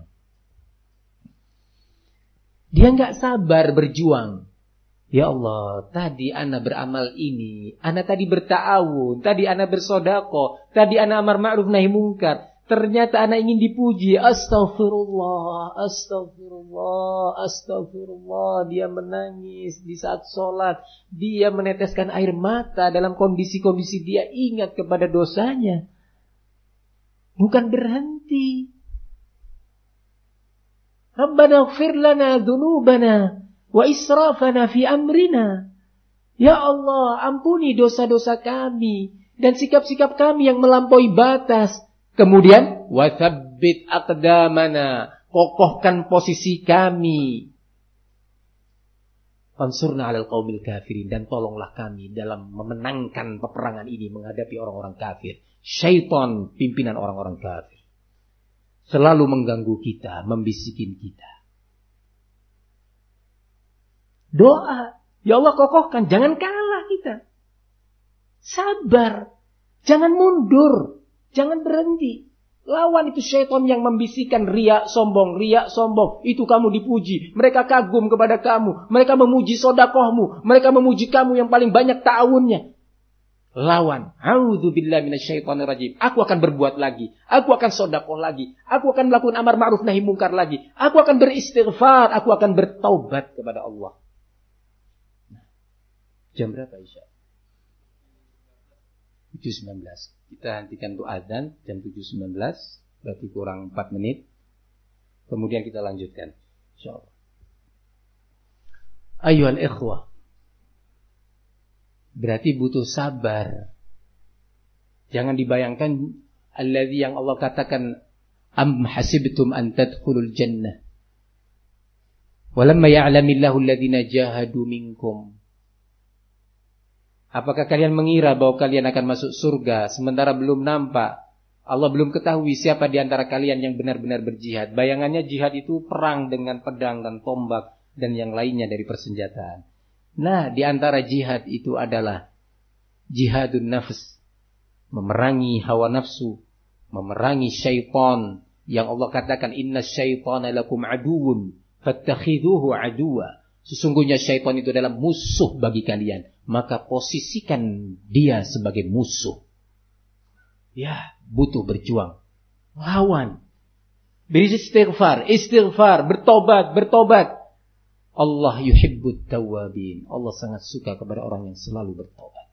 Dia gak sabar berjuang. Ya Allah, tadi ana beramal ini, ana tadi berta'awun, tadi ana bersedekah, tadi ana amar ma'ruf nahi mungkar. Ternyata ana ingin dipuji. Astaghfirullah, astaghfirullah, astaghfirullah. Dia menangis di saat sholat. Dia meneteskan air mata dalam kondisi-kondisi dia ingat kepada dosanya. Bukan berhenti. Rabbana ighfir lana dzunubana wa israfana fi amrina. Ya Allah, ampuni dosa-dosa kami dan sikap-sikap kami yang melampaui batas. Kemudian wa tsabbit aqdamana, kokohkan posisi kami. Fansurna 'alal qaumil kafirin, dan tolonglah kami dalam memenangkan peperangan ini menghadapi orang-orang kafir. Syaitan, pimpinan orang-orang kafir, selalu mengganggu kita, membisikin kita. Doa, ya Allah kokohkan, jangan kalah kita. Sabar, jangan mundur, jangan berhenti. Lawan itu syaitan yang membisikkan riya sombong, riya sombong. Itu kamu dipuji. Mereka kagum kepada kamu. Mereka memuji sodakohmu. Mereka memuji kamu yang paling banyak ta'awunnya. Lawan. A'udzubillahi minasyaitonirrajim. Aku akan berbuat lagi. Aku akan sodakoh lagi. Aku akan melakukan amar ma'ruf nahi mungkar lagi. Aku akan beristighfar. Aku akan bertaubat kepada Allah. Jam berapa Isya? tujuh sembilan belas. Kita hentikan untuk azan jam tujuh sembilan belas, berarti kurang empat menit. Kemudian kita lanjutkan insyaallah. Ayyuhal ikhwah, berarti butuh sabar. Jangan dibayangkan alladzi yang Allah katakan am hasibtum an tadkhulul jannah walamma ya'lamillahu alladhina jahadu minkum. Apakah kalian mengira bahwa kalian akan masuk surga sementara belum nampak? Allah belum ketahui siapa di antara kalian yang benar-benar berjihad. Bayangannya jihad itu perang dengan pedang dan tombak dan yang lainnya dari persenjataan. Nah, di antara jihad itu adalah jihadun nafs. Memerangi hawa nafsu. Memerangi syaitan. Yang Allah katakan, inna syaitana lakum aduun. Fattakhidhuhu aduwa. Sesungguhnya syaitan itu adalah musuh bagi kalian. Maka posisikan dia sebagai musuh. Ya, butuh berjuang. Lawan. Beristighfar, istighfar, bertobat, bertobat. Allah yuhibbut tawwabin. Allah sangat suka kepada orang yang selalu bertobat.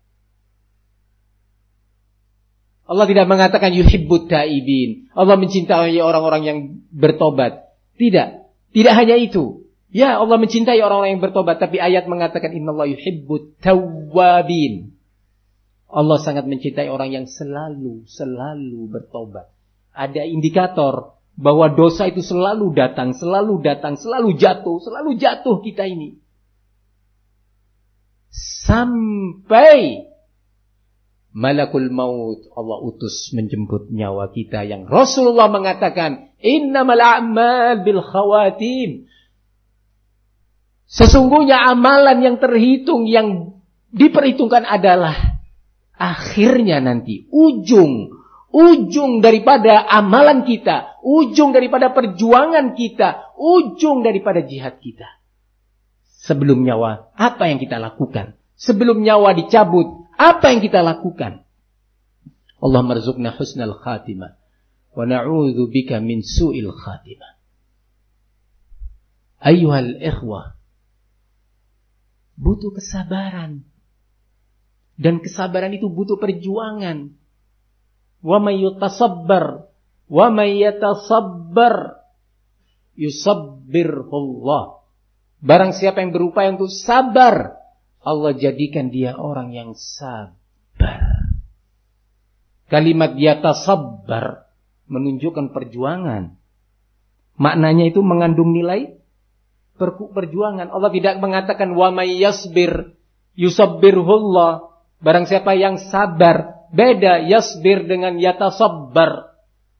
Allah tidak mengatakan yuhibbut taibin. Allah mencintai orang-orang yang bertobat. Tidak. Tidak hanya itu. Ya, Allah mencintai orang-orang yang bertobat, tapi ayat mengatakan innallaha yuhibbut tawwabin. Allah sangat mencintai orang yang selalu, selalu bertobat. Ada indikator bahwa dosa itu selalu datang, selalu datang, selalu jatuh, selalu jatuh kita ini. Sampai malakul maut Allah utus menjemput nyawa kita yang Rasulullah mengatakan innamal a'mal bil khawatim. Sesungguhnya amalan yang terhitung, yang diperhitungkan adalah akhirnya nanti, ujung, ujung daripada amalan kita, ujung daripada perjuangan kita, ujung daripada jihad kita. Sebelum nyawa, apa yang kita lakukan? Sebelum nyawa dicabut, apa yang kita lakukan? Allah marzuqna husnal khatimah, wa na'udzu bika min su'il khatimah. Ayyuhal ikhwah, butuh kesabaran. Dan kesabaran itu butuh perjuangan. Wa may yutasabbar wa may yatasabbar yusabbirullah. Barang siapa yang berupaya untuk sabar, Allah jadikan dia orang yang sabar. Kalimat yatasabbar menunjukkan perjuangan. Maknanya itu mengandung nilai perjuangan. Allah tidak mengatakan wa may yasbir yusabbirullah. Barang siapa yang sabar. Beda yasbir dengan yatasabbar.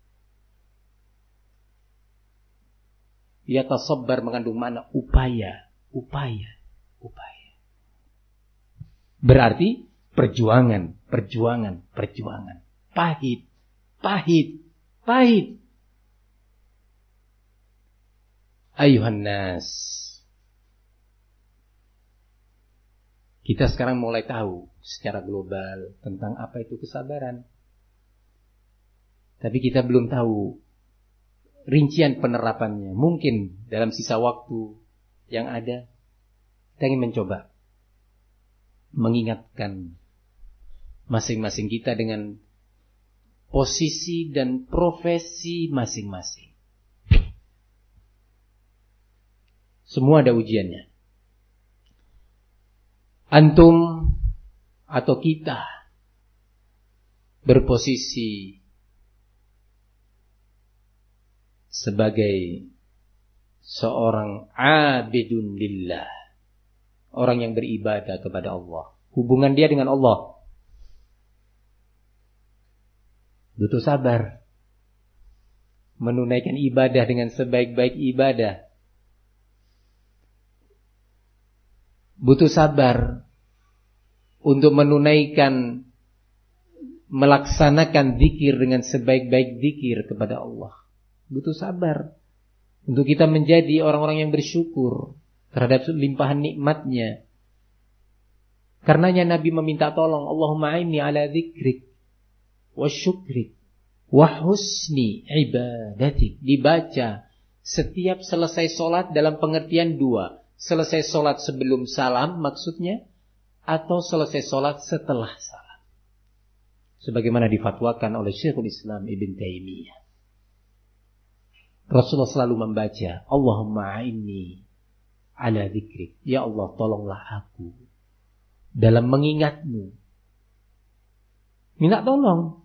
Yatasabbar mengandung makna upaya, upaya, upaya. Berarti perjuangan, perjuangan, perjuangan. Pahit, pahit, pahit. Ayuhan nas. Kita sekarang mulai tahu secara global tentang apa itu kesabaran. Tapi kita belum tahu rincian penerapannya. Mungkin dalam sisa waktu yang ada, kita ingin mencoba mengingatkan masing-masing kita dengan posisi dan profesi masing-masing. Semua ada ujiannya. Antum atau kita berposisi sebagai seorang abidun lillah, orang yang beribadah kepada Allah. Hubungan dia dengan Allah butuh sabar. Menunaikan ibadah dengan sebaik-baik ibadah butuh sabar. Untuk menunaikan melaksanakan zikir dengan sebaik-baik zikir kepada Allah. Butuh sabar untuk kita menjadi orang-orang yang bersyukur terhadap limpahan nikmatnya. Karenanya Nabi meminta tolong, Allahumma a'inni ala dzikrik wa syukrik wa husni ibadatik. Dibaca setiap selesai sholat dalam pengertian dua. Selesai sholat sebelum salam maksudnya, atau selesai sholat setelah salam, sebagaimana difatwakan oleh Syekhul Islam Ibn Taimiyah. Rasulullah selalu membaca, Allahumma a'inni ala dzikrik. Ya Allah, tolonglah aku dalam mengingatmu. Minta tolong.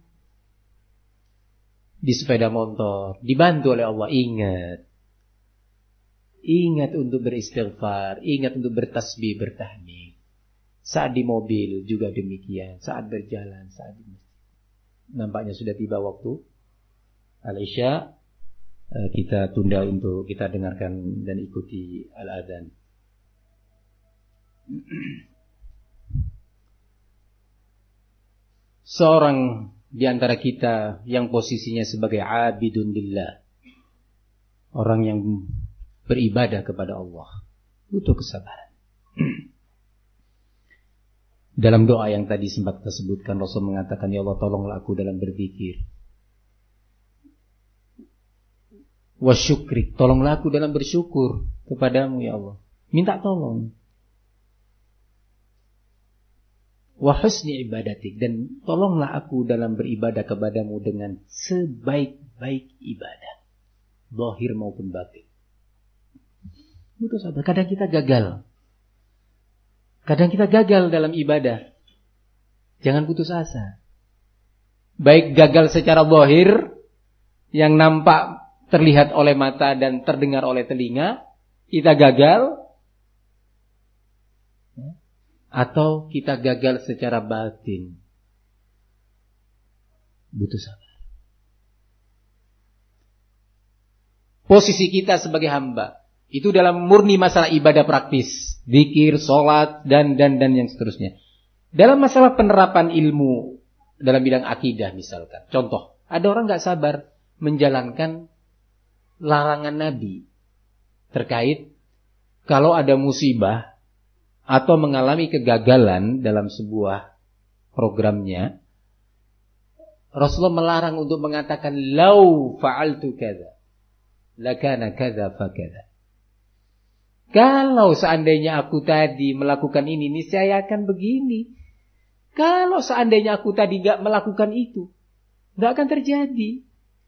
Di sepeda motor, dibantu oleh Allah, ingat. Ingat untuk beristighfar, ingat untuk bertasbih, bertahmid. Saat di mobil juga demikian, saat berjalan, saat di masjid. Nampaknya sudah tiba waktu Al-Isya. Kita tunda untuk kita dengarkan dan ikuti Al-Adhan. Seorang di antara kita yang posisinya sebagai abidun lillah, orang yang beribadah kepada Allah, butuh kesabaran. Dalam doa yang tadi sempat kita sebutkan, Rasul mengatakan, ya Allah, tolonglah aku dalam berzikir. Wa syukrik, tolonglah aku dalam bersyukur kepadamu ya Allah. Minta tolong. Wa husni ibadatik, dan tolonglah aku dalam beribadah kepadamu dengan sebaik-baik ibadah, zahir maupun batin. Butuh sabar. Kadang kita gagal. Kadang kita gagal dalam ibadah. Jangan putus asa. Baik gagal secara zahir, yang nampak terlihat oleh mata dan terdengar oleh telinga, kita gagal. Atau kita gagal secara batin. Butuh sabar. Posisi kita sebagai hamba itu dalam murni masalah ibadah praktis, zikir, sholat, dan dan dan yang seterusnya. Dalam masalah penerapan ilmu dalam bidang akidah misalkan, contoh, ada orang gak sabar menjalankan larangan Nabi terkait kalau ada musibah atau mengalami kegagalan dalam sebuah programnya, Rasulullah melarang untuk mengatakan lau fa'altu kadza lakana kadza fa kadza. Kalau seandainya aku tadi melakukan ini, niscaya akan begini. Kalau seandainya aku tadi enggak melakukan itu, enggak akan terjadi.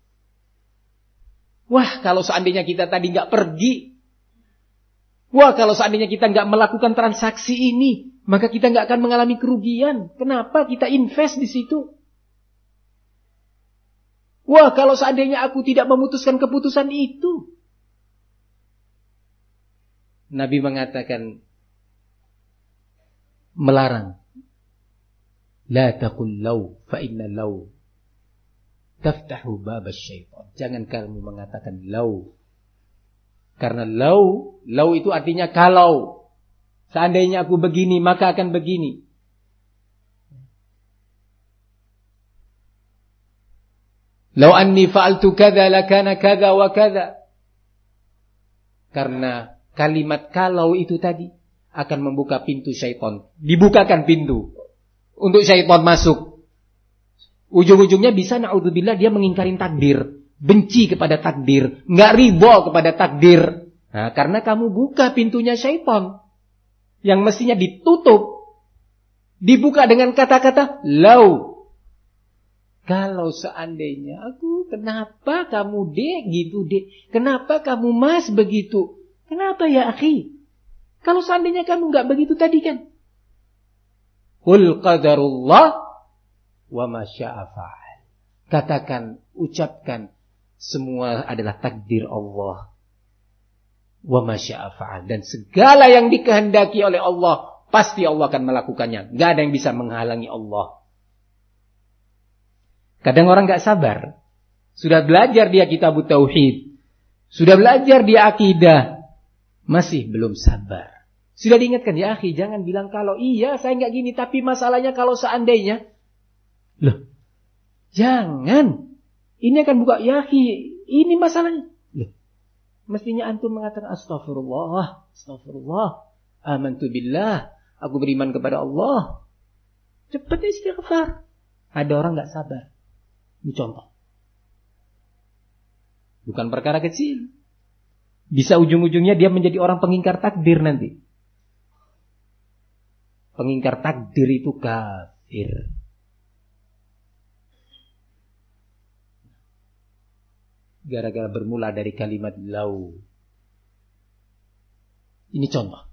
Wah, kalau seandainya kita tadi enggak pergi, wah, kalau seandainya kita nggak melakukan transaksi ini, maka kita nggak akan mengalami kerugian. Kenapa kita invest di situ? Wah, kalau seandainya aku tidak memutuskan keputusan itu. Nabi mengatakan, melarang. La taqul law, fa inna law taftahu bab syaitan. Jangan kamu mengatakan law. Karena lau, lau itu artinya kalau. Seandainya aku begini, maka akan begini. Lau anni fa'altu kadza lakana kadza wa kadza. Karena kalimat kalau itu tadi akan membuka pintu syaitan. Dibukakan pintu untuk syaitan masuk. Ujung-ujungnya bisa na'udzubillah dia mengingkari takdir. Benci kepada takdir, enggak ridho kepada takdir. Nah, karena kamu buka pintunya syaitan yang mestinya ditutup, dibuka dengan kata-kata lau. Kalau seandainya aku, kenapa kamu dek gitu dek? Kenapa kamu mas begitu? Kenapa ya akhi? Kalau seandainya kamu enggak begitu tadi kan? Qul qadarullah wa ma syaa fa'al. Katakan, ucapkan, semua adalah takdir Allah. Wa ma syaa fa'al, dan segala yang dikehendaki oleh Allah pasti Allah akan melakukannya. Enggak ada yang bisa menghalangi Allah. Kadang orang enggak sabar. Sudah belajar dia kitabut tauhid, sudah belajar dia akidah, masih belum sabar. Sudah diingatkan, ya akhi, jangan bilang kalau iya saya enggak gini, tapi masalahnya kalau seandainya. Loh, Jangan. Ini akan buka, ya akhi, ini masalahnya. Loh, mestinya antum mengatakan astagfirullah, astagfirullah, amantu billah, aku beriman kepada Allah. Cepat istighfar. Ada orang gak sabar. Ini contoh. Bukan perkara kecil. Bisa ujung-ujungnya dia menjadi orang pengingkar takdir nanti. Pengingkar takdir itu kafir. Gara-gara bermula dari kalimat lau. Ini contoh.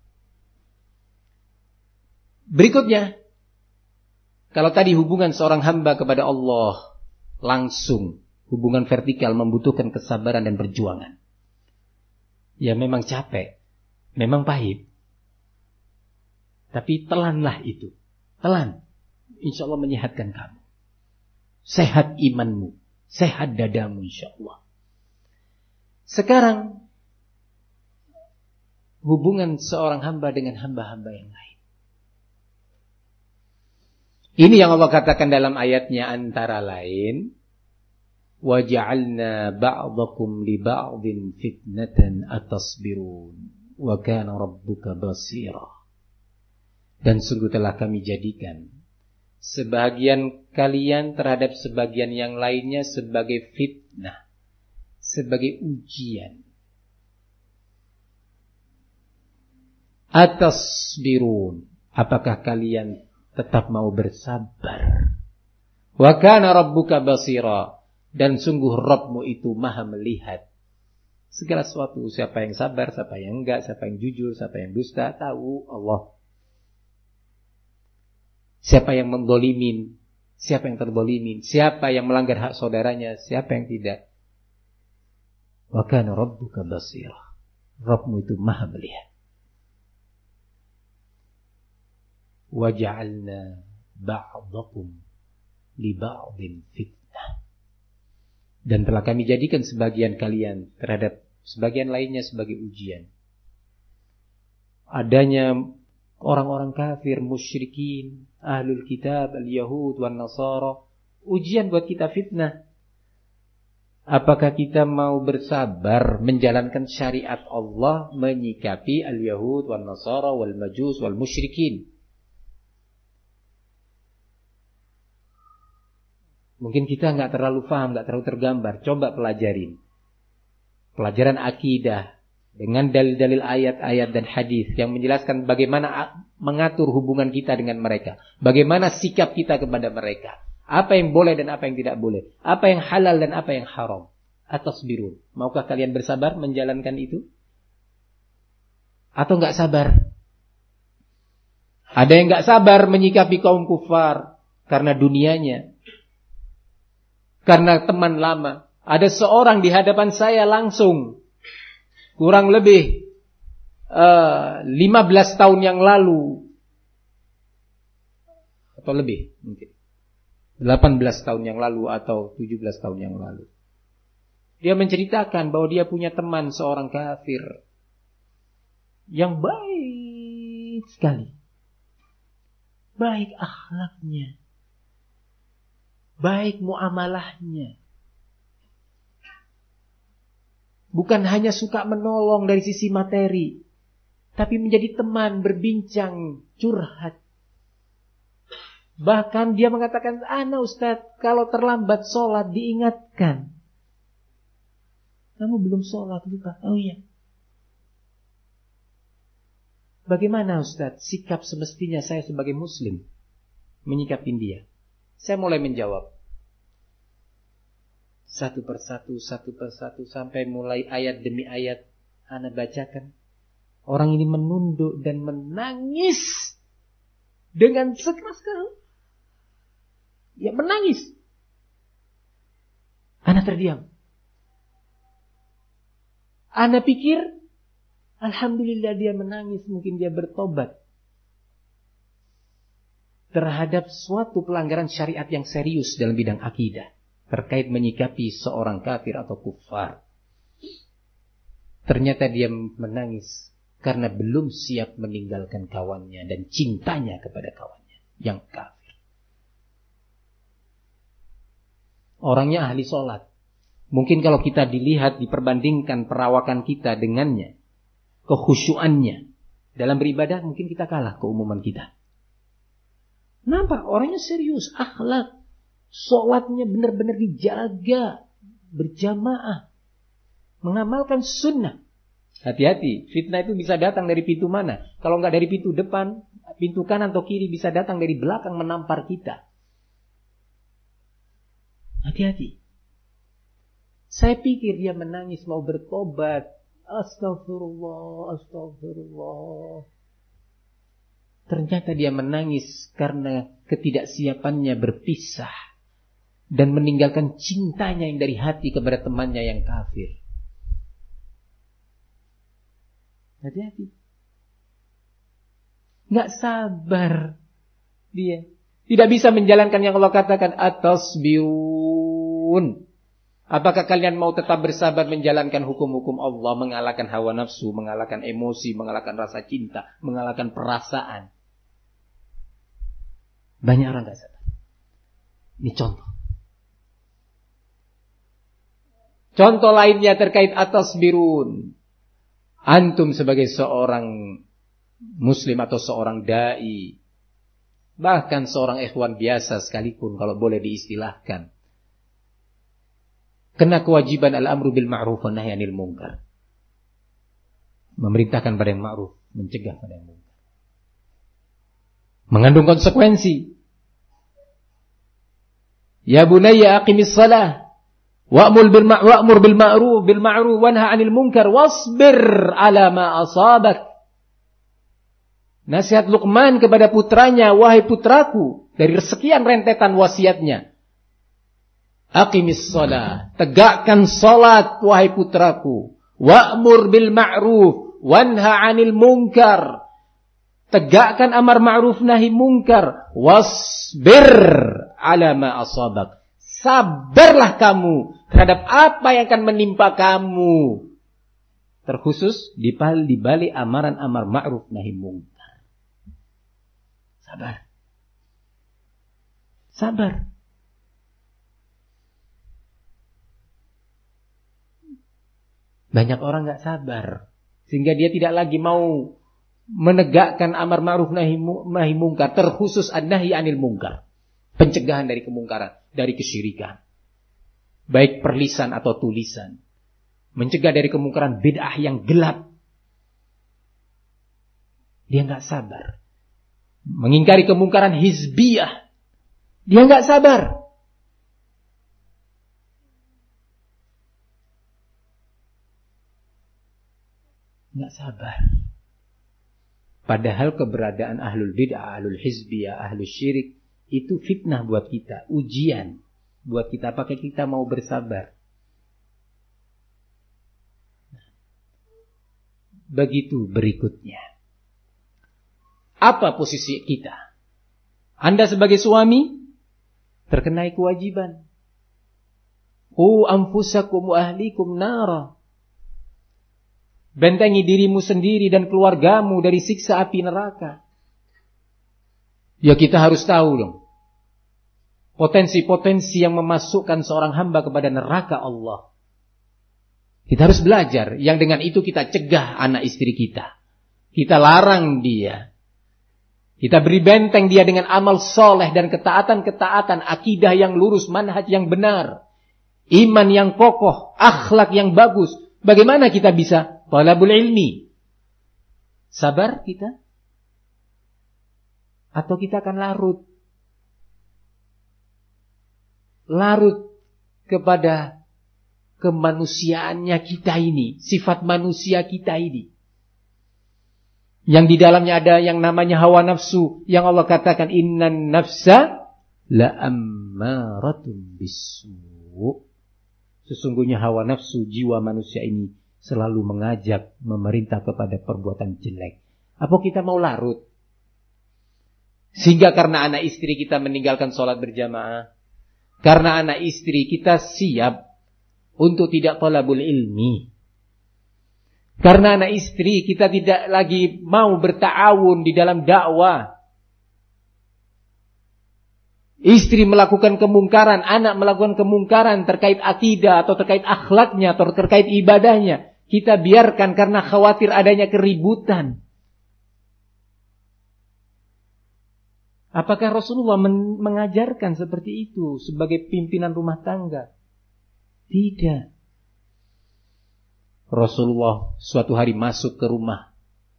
Berikutnya, kalau tadi hubungan seorang hamba kepada Allah langsung, hubungan vertikal membutuhkan kesabaran dan perjuangan. Ya memang capek, memang pahit. Tapi telanlah itu. Telan. Insya Allah menyehatkan kamu. Sehat imanmu. Sehat dadamu insya Allah. Sekarang, hubungan seorang hamba dengan hamba-hamba yang lain. Ini yang Allah katakan dalam ayatnya antara lain. وَجَعَلْنَا بَعْضَكُمْ لِبَعْضٍ فِتْنَةً أَتَصْبِرُونَ وَكَانَ رَبُّكَ بَصِيرًا. Dan sungguh telah kami jadikan sebagian kalian terhadap sebagian yang lainnya sebagai fitnah, sebagai ujian. Atasbirun, apakah kalian tetap mau bersabar? Wa kana rabbuka basira, dan sungguh Rabbmu itu maha melihat segala sesuatu. Siapa yang sabar, siapa yang enggak, siapa yang jujur, siapa yang dusta, tahu Allah. Siapa yang mendolimin, siapa yang terdolimin, siapa yang melanggar hak saudaranya, siapa yang tidak. Wa kana rabbuka basira, Rabbmu itu maha melihat. Wa ja'alna ba'dakum li ba'din fitnah, dan telah kami jadikan sebagian kalian terhadap sebagian lainnya sebagai ujian. Adanya orang-orang kafir, musyrikin, ahlul kitab, al-yahud, wan nasara, ujian buat kita, fitnah. Apakah kita mau bersabar menjalankan syariat Allah menyikapi al-yahud, wan nasara, wal majus, wal musyrikin? Mungkin kita nggak terlalu paham, nggak terlalu tergambar. Coba pelajarin. Pelajaran akidah dengan dalil-dalil ayat-ayat dan hadis yang menjelaskan bagaimana mengatur hubungan kita dengan mereka, bagaimana sikap kita kepada mereka, apa yang boleh dan apa yang tidak boleh, apa yang halal dan apa yang haram. Atasbirun, maukah kalian bersabar menjalankan itu? Atau nggak sabar? Ada yang nggak sabar menyikapi kaum kufar karena dunianya, karena teman lama. Ada seorang di hadapan saya langsung, kurang lebih uh, lima belas tahun yang lalu, atau lebih mungkin delapan belas tahun yang lalu atau tujuh belas tahun yang lalu. Dia menceritakan bahwa dia punya teman seorang kafir yang baik sekali, baik akhlaknya, baik muamalahnya. Bukan hanya suka menolong dari sisi materi, tapi menjadi teman, berbincang, curhat. Bahkan dia mengatakan, "Ana Ustaz, kalau terlambat sholat diingatkan. Kamu belum sholat, lupa." Oh iya. Bagaimana Ustaz sikap semestinya saya sebagai muslim menyikapi dia? Saya mulai menjawab satu persatu, satu persatu, sampai mulai ayat demi ayat ana bacakan. Orang ini menunduk dan menangis dengan sekeras-keras. Ya menangis. Ana terdiam. Ana pikir, alhamdulillah dia menangis, mungkin dia bertobat terhadap suatu pelanggaran syariat yang serius dalam bidang akidah, terkait menyikapi seorang kafir atau kufar. Ternyata dia menangis karena belum siap meninggalkan kawannya dan cintanya kepada kawannya yang kafir. Orangnya ahli sholat. Mungkin kalau kita dilihat, diperbandingkan perawakan kita dengannya, kekhusyuannya dalam beribadah, mungkin kita kalah keumuman kita. Nampak orangnya serius, akhlak, sholatnya benar-benar dijaga, berjamaah, mengamalkan sunnah. Hati-hati, fitnah itu bisa datang dari pintu mana? Kalau nggak dari pintu depan, pintu kanan atau kiri, bisa datang dari belakang menampar kita. Hati-hati. Saya pikir dia menangis mau bertobat. Astagfirullah, astagfirullah. Ternyata dia menangis karena ketidaksiapannya berpisah dan meninggalkan cintanya yang dari hati kepada temannya yang kafir. Hati-hati. Nggak sabar dia. Tidak bisa menjalankan yang Allah katakan atasbirun. Apakah kalian mau tetap bersabar menjalankan hukum-hukum Allah, mengalahkan hawa nafsu, mengalahkan emosi, mengalahkan rasa cinta, mengalahkan perasaan? Banyak orang nggak sabar. Ini contoh. Contoh lainnya terkait atasbirun. Antum sebagai seorang muslim atau seorang da'i, bahkan seorang ikhwan biasa sekalipun kalau boleh diistilahkan, kena kewajiban al-amru bil ma'ruf wa nahy 'anil munkar. Memerintahkan pada yang ma'ruf, mencegah pada yang munkar. Mengandung konsekuensi. Ya bunayya aqimis shalah wa'mur bil ma'ruf wa'mur bil ma'ruf bil ma'ruf wa nahy 'anil munkar wasbir 'ala ma asabak. Nasihat Luqman kepada putranya, wahai putraku, dari sekian rentetan wasiatnya. Aqimis shalah, tegakkan salat wahai putraku. Wa'mur bil ma'ruf wanha 'anil munkar. Tegakkan amar ma'ruf nahi munkar. Wasbir 'ala ma asabak. Sabarlah kamu terhadap apa yang akan menimpa kamu. Terkhusus di balik amaran amar ma'ruf nahi munkar. Sabar. Sabar. Banyak orang gak sabar, sehingga dia tidak lagi mau menegakkan amar ma'ruf nahi munkar, terkhusus an-nahi 'anil munkar. Pencegahan dari kemungkaran, dari kesyirikan. Baik perlisan atau tulisan. Mencegah dari kemungkaran bid'ah yang gelap. Dia gak sabar. Mengingkari kemungkaran hizbiyah. Dia gak sabar. Nggak sabar. Padahal keberadaan ahlul bid'ah, ahlul hizbiyah, ahlul syirik itu fitnah buat kita, ujian buat kita. Apakah kita mau bersabar? Begitu berikutnya. Apa posisi kita? Anda sebagai suami terkenai kewajiban. Qu anfusakum wa ahlikum nara. Bentengi dirimu sendiri dan keluargamu dari siksa api neraka. Ya kita harus tahu dong. Potensi-potensi yang memasukkan seorang hamba kepada neraka Allah. Kita harus belajar. Yang dengan itu kita cegah anak istri kita. Kita larang dia. Kita beri benteng dia dengan amal soleh dan ketaatan-ketaatan. Akidah yang lurus, manhaj yang benar. Iman yang kokoh, akhlak yang bagus. Bagaimana kita bisa talabul ilmi? Sabar kita? Atau kita akan larut? Larut kepada kemanusiaannya kita ini, sifat manusia kita ini. Yang di dalamnya ada yang namanya hawa nafsu, yang Allah katakan innan nafsa la ammaratun bisu. Sesungguhnya hawa nafsu jiwa manusia ini selalu mengajak, memerintah kepada perbuatan jelek. Apa kita mau larut? Sehingga karena anak istri kita meninggalkan sholat berjamaah, karena anak istri kita siap untuk tidak thalabul ilmi, karena anak istri kita tidak lagi mau berta'awun di dalam dakwah, istri melakukan kemungkaran, anak melakukan kemungkaran terkait akidah atau terkait akhlaknya atau terkait ibadahnya, kita biarkan karena khawatir adanya keributan. Apakah Rasulullah men- mengajarkan seperti itu sebagai pimpinan rumah tangga? Tidak. Rasulullah suatu hari masuk ke rumah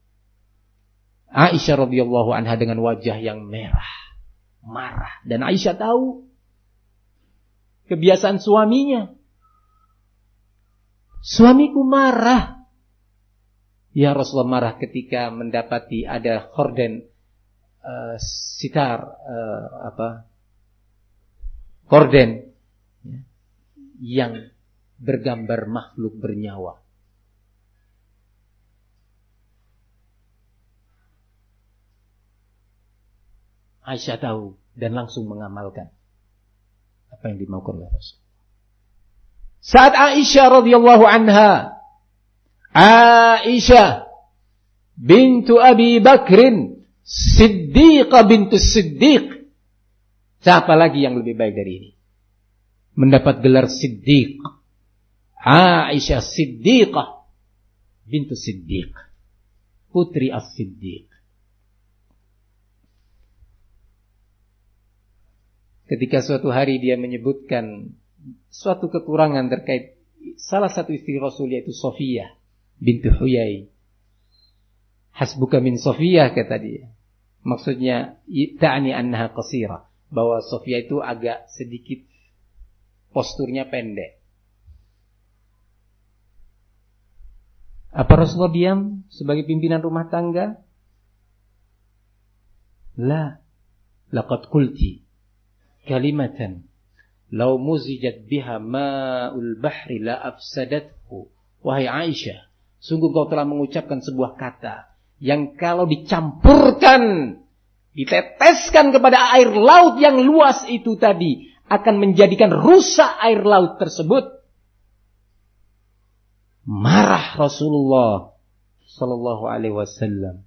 Aisyah radhiyallahu anha dengan wajah yang merah, marah. Dan Aisyah tahu kebiasaan suaminya. Suamiku marah. Ya, Rasulullah marah ketika mendapati ada khorden, uh, sitar, uh, apa, korden ya, yang bergambar makhluk bernyawa. Aisyah tahu dan langsung mengamalkan apa yang dimaukan oleh Rasul. Saat Aisyah radhiyallahu anha, Aisyah bintu Abi Bakrin, Siddiqah bintu Siddiq. Siapa lagi yang lebih baik dari ini? Mendapat gelar Siddiq. Aisyah Siddiqah bintu Siddiq, putri As-Siddiq. Ketika suatu hari dia menyebutkan suatu kekurangan terkait salah satu istri Rasul, yaitu Sofiyah bintu Huyai. Hasbuka min Sofiyah, kata dia. Maksudnya ta'ni annaha qasira, bahwa Sofiyah itu agak sedikit posturnya pendek. Apa Rasulullah diam sebagai pimpinan rumah tangga? La, laqad qulti kalimatan law muzijat biha ma'ul bahri la afsadathu. Wahai Aisyah, sungguh kau telah mengucapkan sebuah kata yang kalau dicampurkan, diteteskan kepada air laut yang luas itu tadi, akan menjadikan rusak air laut tersebut. Marah Rasulullah sallallahu alaihi wasallam.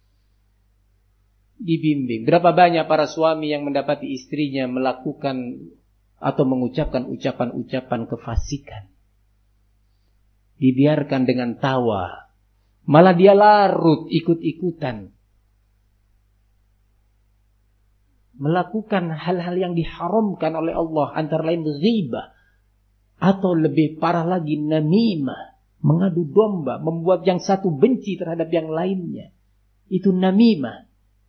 Dibimbing. Berapa banyak para suami yang mendapati istrinya melakukan atau mengucapkan ucapan-ucapan kefasikan, dibiarkan dengan tawa, malah dia larut ikut-ikutan melakukan hal-hal yang diharamkan oleh Allah, antara lain ghibah, atau lebih parah lagi namimah, mengadu domba, membuat yang satu benci terhadap yang lainnya. Itu namimah.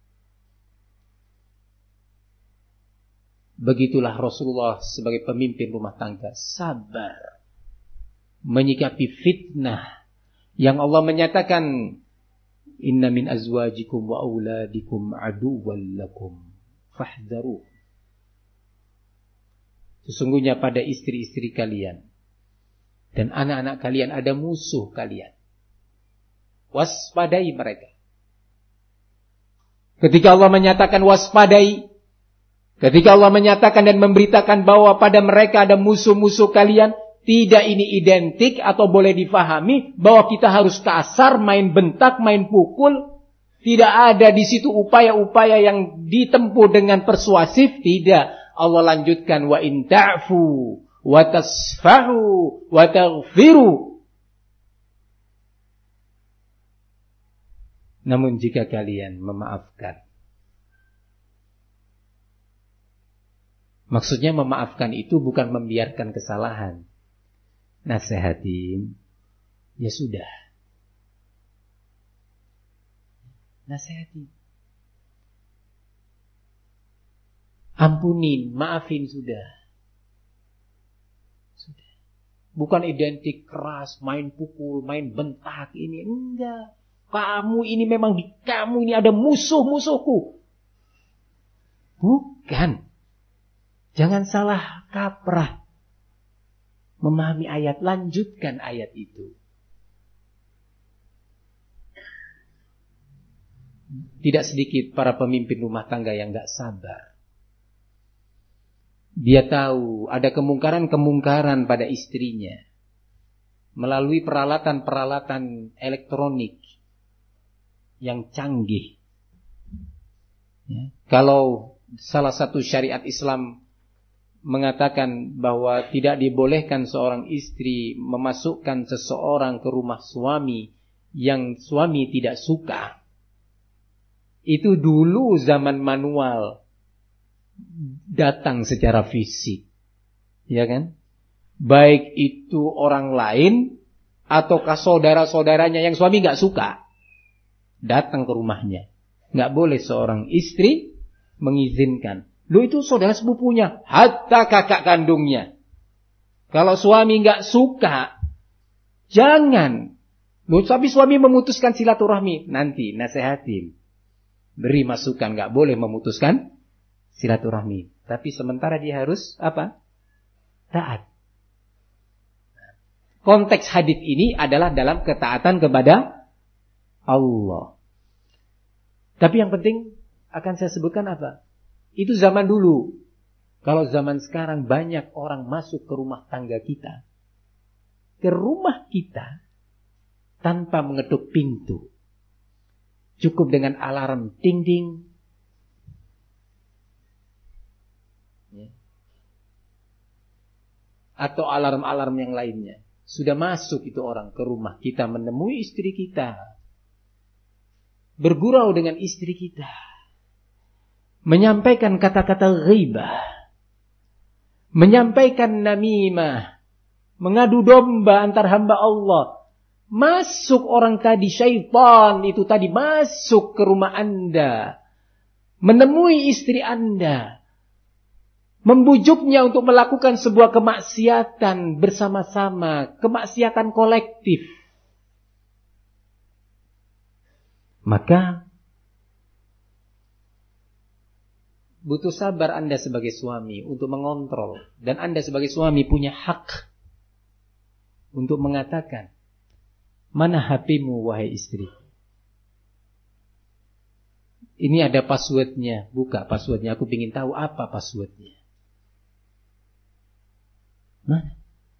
Begitulah Rasulullah sebagai pemimpin rumah tangga, sabar menyikapi fitnah yang Allah menyatakan, inna min azwajikum wa auladikum aduwwan lakum fahdharuh. Sesungguhnya pada istri-istri kalian dan anak-anak kalian ada musuh kalian. Waspadai mereka. Ketika Allah menyatakan waspadai, ketika Allah menyatakan dan memberitakan bahwa pada mereka ada musuh-musuh kalian, tidak ini identik atau boleh difahami bahwa kita harus kasar, main bentak, main pukul. Tidak ada di situ upaya-upaya yang ditempuh dengan persuasif. Tidak. Allah lanjutkan, wa in ta'fu wa tasfahu wa taghfiru. Namun jika kalian memaafkan, maksudnya memaafkan itu bukan membiarkan kesalahan. Nasihatin, ya sudah. Nasihatin. Ampunin, maafin, sudah. Sudah. Bukan identik keras, main pukul, main bentak ini. Enggak. Kamu ini memang di kamu ini ada musuh-musuhku. Bukan. Jangan salah kaprah memahami ayat. Lanjutkan ayat itu. Tidak sedikit para pemimpin rumah tangga yang gak sabar. Dia tahu ada kemungkaran-kemungkaran pada istrinya melalui peralatan-peralatan elektronik yang canggih. Ya. Kalau salah satu syariat Islam mengatakan bahwa tidak dibolehkan seorang istri memasukkan seseorang ke rumah suami yang suami tidak suka. Itu dulu zaman manual datang secara fisik. Ya kan? Baik itu orang lain ataukah saudara-saudaranya yang suami gak suka, datang ke rumahnya. Gak boleh seorang istri mengizinkan. Lu itu saudara sepupunya, hatta kakak kandungnya. Kalau suami gak suka, jangan. Lu, tapi suami memutuskan silaturahmi, nanti nasehatin, beri masukan, gak boleh memutuskan silaturahmi. Tapi sementara dia harus apa? Taat. Konteks hadis ini adalah dalam ketaatan kepada Allah. Tapi yang penting akan saya sebutkan apa? Itu zaman dulu. Kalau zaman sekarang banyak orang masuk ke rumah tangga kita, ke rumah kita tanpa mengetuk pintu. Cukup dengan alarm ding ding. Atau alarm-alarm yang lainnya. Sudah masuk itu orang ke rumah kita, menemui istri kita, bergurau dengan istri kita, menyampaikan kata-kata ghibah, menyampaikan namimah, mengadu domba antar hamba Allah. Masuk orang tadi, syaitan itu tadi masuk ke rumah Anda, menemui istri Anda, membujuknya untuk melakukan sebuah kemaksiatan bersama-sama, kemaksiatan kolektif. Maka butuh sabar Anda sebagai suami untuk mengontrol. Dan Anda sebagai suami punya hak untuk mengatakan, mana H P-mu wahai istri? Ini ada passwordnya, buka passwordnya, aku ingin tahu apa passwordnya. Mana?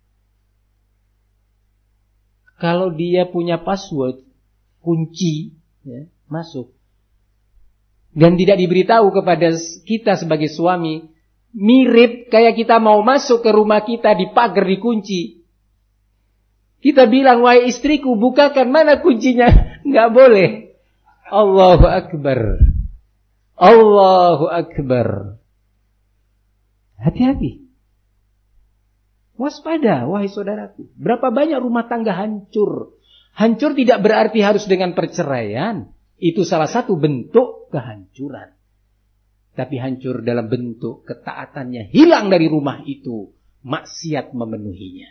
Kalau dia punya password, kunci, ya, masuk. Dan tidak diberitahu kepada kita sebagai suami, mirip kayak kita mau masuk ke rumah kita di pagar dikunci. Kita bilang, wahai istriku, bukakan, mana kuncinya? Nggak boleh. Allahu Akbar. Allahu Akbar. Hati-hati. Waspada, wahai saudaraku. Berapa banyak rumah tangga hancur. Hancur tidak berarti harus dengan perceraian. Itu salah satu bentuk kehancuran. Tapi hancur dalam bentuk ketaatannya hilang dari rumah itu. Maksiat memenuhinya.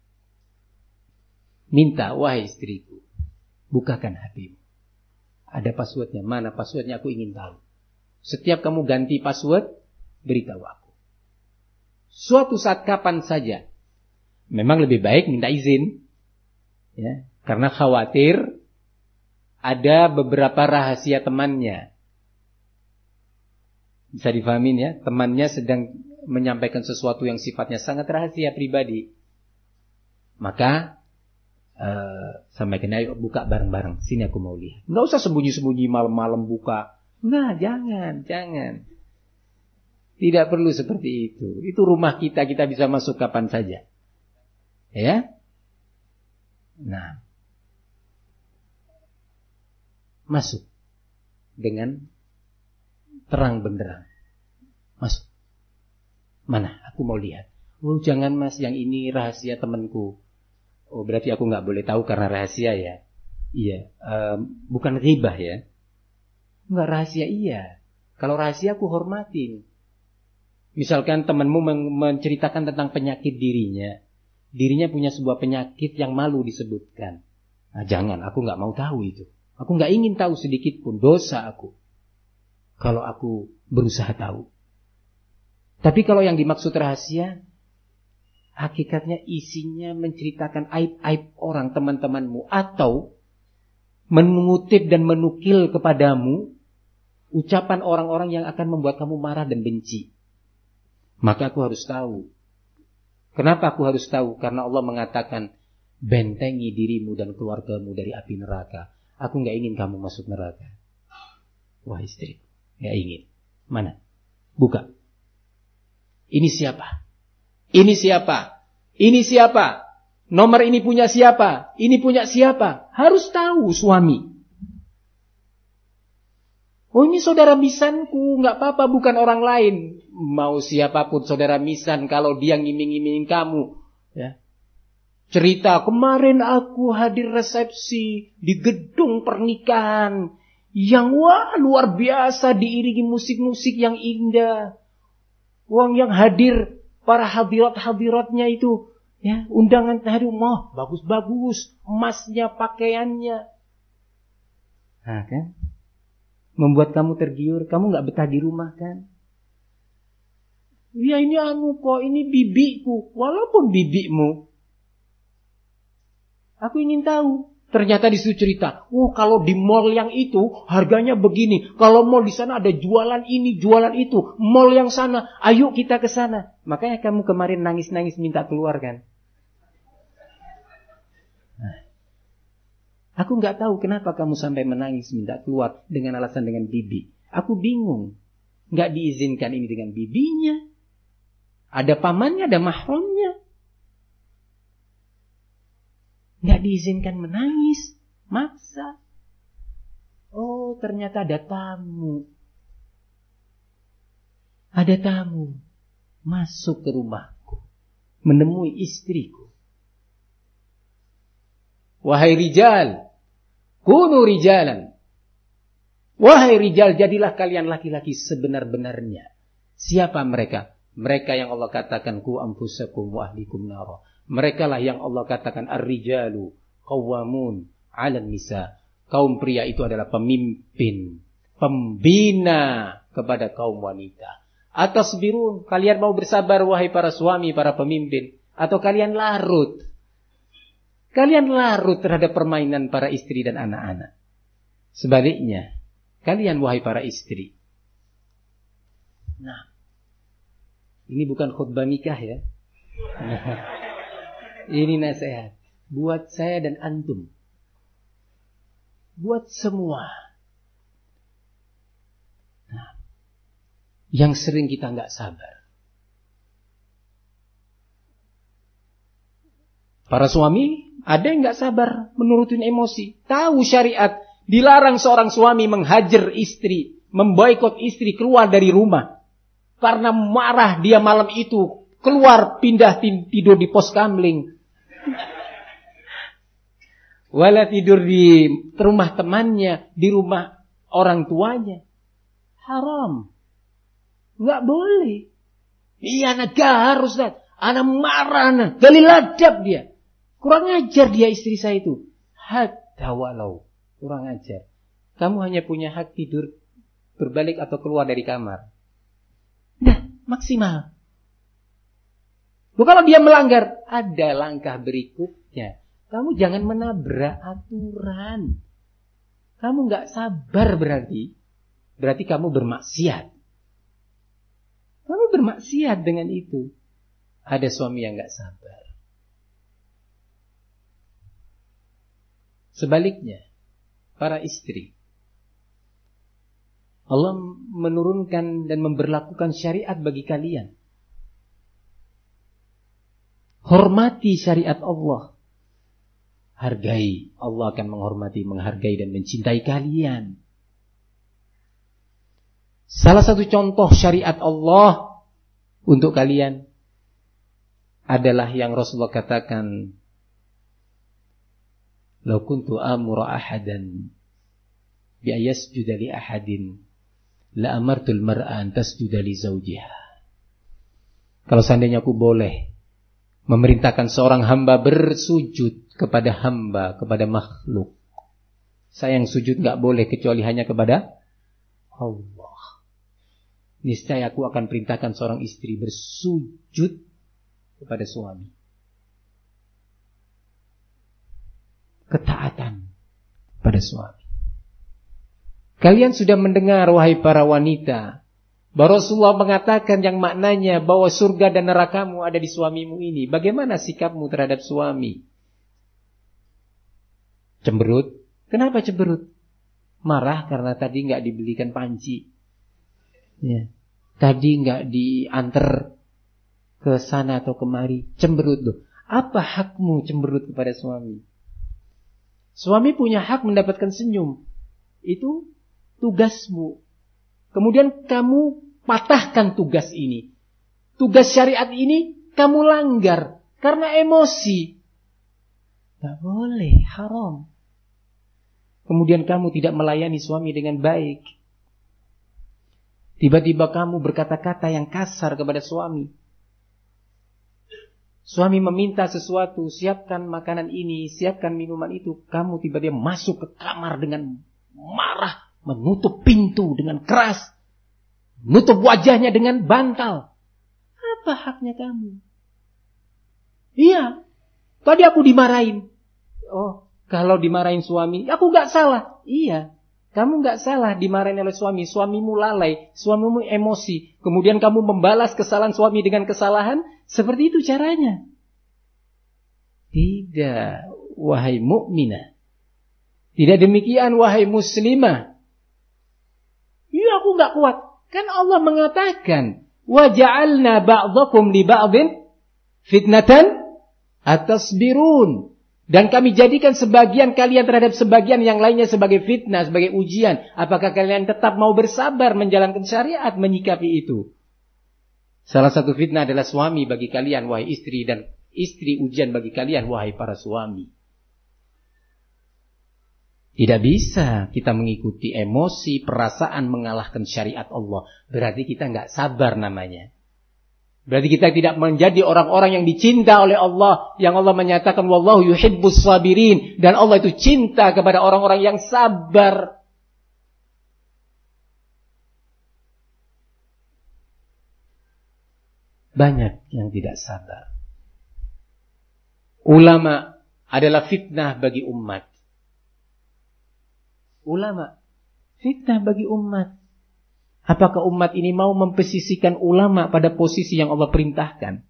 Minta, wahai istriku, bukakan hatimu. Ada passwordnya, mana passwordnya, aku ingin tahu. Setiap kamu ganti password, beritahu aku. Suatu saat kapan saja. Memang lebih baik minta izin. Ya, karena khawatir ada beberapa rahasia temannya. Bisa difahamin ya, temannya sedang menyampaikan sesuatu yang sifatnya sangat rahasia pribadi. Maka Uh, sampaikan, ayo buka bareng-bareng. Sini aku mau lihat. Nggak usah sembunyi-sembunyi malam-malam buka. Nggak, jangan, jangan. Tidak perlu seperti itu. Itu rumah kita, kita bisa masuk kapan saja. Ya. Nah, masuk dengan terang benderang. Masuk. Mana? Aku mau lihat. Oh, jangan mas, yang ini rahasia temanku. Oh, berarti aku nggak boleh tahu karena rahasia ya? Iya, um, bukan ghibah ya? Nggak rahasia iya. Kalau rahasia aku hormatin. Misalkan temanmu men- menceritakan tentang penyakit dirinya, dirinya punya sebuah penyakit yang malu disebutkan. Nah, jangan, aku nggak mau tahu itu. Aku nggak ingin tahu sedikit pun, dosa aku. Kalau aku berusaha tahu. Tapi kalau yang dimaksud rahasia, hakikatnya isinya menceritakan aib-aib orang teman-temanmu. Atau mengutip dan menukil kepadamu ucapan orang-orang yang akan membuat kamu marah dan benci. Maka aku harus tahu. Kenapa aku harus tahu? Karena Allah mengatakan, bentengi dirimu dan keluargamu dari api neraka. Aku gak ingin kamu masuk neraka. Wah istri, gak ingin. Mana? Buka. Ini siapa? Ini siapa? Ini siapa? Nomor ini punya siapa? Ini punya siapa? Harus tahu suami. Oh, ini saudara misanku, nggak apa-apa, bukan orang lain. Mau siapapun saudara misan kalau dia ngiming-ngimingin kamu, ya. Cerita, kemarin aku hadir resepsi di gedung pernikahan yang wah luar biasa, diiringi musik-musik yang indah. Uang yang hadir, para hadirat-hadiratnya itu, ya, undangan tadi, wah bagus-bagus, emasnya, pakaiannya. Nah, kan? Membuat kamu tergiur, kamu gak betah di rumah kan? Ya ini anu kok, ini bibiku, walaupun bibikmu. Aku ingin tahu. Ternyata disitu cerita, oh kalau di mall yang itu harganya begini. Kalau mall di sana ada jualan ini, jualan itu. Mall yang sana, ayo kita ke sana. Makanya kamu kemarin nangis-nangis minta keluar kan? Nah, aku nggak tahu kenapa kamu sampai menangis minta keluar dengan alasan dengan bibi. Aku bingung. Nggak diizinkan ini dengan bibinya. Ada pamannya, ada mahramnya. Nggak diizinkan menangis, maksa. Oh, ternyata ada tamu. Ada tamu masuk ke rumahku, menemui istriku. Wahai rijal, kunu rijalan. Wahai rijal, jadilah kalian laki-laki sebenar-benarnya. Siapa mereka? Mereka yang Allah katakan ku anfusakum wa ahlikum nara. Mereka lah yang Allah katakan ar-rijalu qawwamun 'alan nisa. Kaum pria itu adalah pemimpin, pembina kepada kaum wanita. Atasbirun, kalian mau bersabar wahai para suami, para pemimpin, atau kalian larut? Kalian larut terhadap permainan para istri dan anak-anak. Sebaliknya, kalian wahai para istri. Nah, ini bukan khutbah nikah ya. Ini nasihat buat saya dan antum. Buat semua. Nah, yang sering kita nggak sabar. Para suami ada yang nggak sabar menurutin emosi. Tahu syariat dilarang seorang suami menghajar istri, memboikot istri keluar dari rumah. Karena marah dia malam itu, keluar pindah tidur di pos kamling. Wala tidur di rumah temannya, di rumah orang tuanya. Haram. Enggak boleh. Iya negara harus dat. Anak marah, anak galiladap dia. Kurang ajar dia istri saya itu. Hatta walau. Kurang ajar. Kamu hanya punya hak tidur berbalik atau keluar dari kamar. Dah, maksimal. Loh, kalau dia melanggar, ada langkah berikutnya. Kamu jangan menabrak aturan. Kamu gak sabar berarti. Berarti kamu bermaksiat. Kamu bermaksiat dengan itu. Ada suami yang gak sabar. Sebaliknya, para istri. Allah menurunkan dan memberlakukan syariat bagi kalian. Hormati syariat Allah. Hargai. Allah akan menghormati, menghargai dan mencintai kalian. Salah satu contoh syariat Allah untuk kalian adalah yang Rasulullah katakan, "Lau kuntu amura ahadan bi ayasjuda li ahadin la amartul mar'a an tasjuda li zawjiha." Kalau seandainya aku boleh memerintahkan seorang hamba bersujud kepada hamba, kepada makhluk, saya yang sujud gak boleh kecuali hanya kepada Allah. Niscaya aku akan perintahkan seorang istri bersujud kepada suami. Ketaatan pada suami. Kalian sudah mendengar wahai para wanita, bahwa Rasulullah mengatakan yang maknanya bahwa surga dan nerakamu ada di suamimu ini. Bagaimana sikapmu terhadap suami? Cemberut. Kenapa cemberut? Marah karena tadi gak dibelikan panci. Ya. Tadi nggak diantar ke sana atau kemari, cemberut loh. Apa hakmu cemberut kepada suami? Suami punya hak mendapatkan senyum. Itu tugasmu. Kemudian kamu patahkan tugas ini. Tugas syariat ini kamu langgar karena emosi. Gak boleh, haram. Kemudian kamu tidak melayani suami dengan baik. Tiba-tiba kamu berkata-kata yang kasar kepada suami. Suami meminta sesuatu, siapkan makanan ini, siapkan minuman itu. Kamu tiba-tiba masuk ke kamar dengan marah, menutup pintu dengan keras, menutup wajahnya dengan bantal. Apa haknya kamu? Iya, tadi aku dimarahin. Oh, kalau dimarahin suami, aku gak salah. Iya, kamu gak salah dimarahin oleh suami. Suamimu lalai, suamimu emosi. Kemudian kamu membalas kesalahan suami dengan kesalahan. Seperti itu caranya. Tidak, wahai mukminah. Tidak demikian, wahai muslimah. Iya, aku gak kuat. Kan Allah mengatakan, وَجَعَلْنَا بَعْضَكُمْ لِبَعْضٍ فِتْنَةً أَتَصْبِرُونَ. Dan kami jadikan sebagian kalian terhadap sebagian yang lainnya sebagai fitnah, sebagai ujian. Apakah kalian tetap mau bersabar menjalankan syariat, menyikapi itu? Salah satu fitnah adalah suami bagi kalian, wahai istri, dan istri ujian bagi kalian, wahai para suami. Tidak bisa kita mengikuti emosi, perasaan mengalahkan syariat Allah. Berarti kita nggak sabar namanya. Berarti kita tidak menjadi orang-orang yang dicinta oleh Allah. Yang Allah menyatakan, wallahu yuhibbus sabirin. Dan Allah itu cinta kepada orang-orang yang sabar. Banyak yang tidak sabar. Ulama adalah fitnah bagi umat. Ulama fitnah bagi umat. Apakah umat ini mau memposisikan ulama pada posisi yang Allah perintahkan?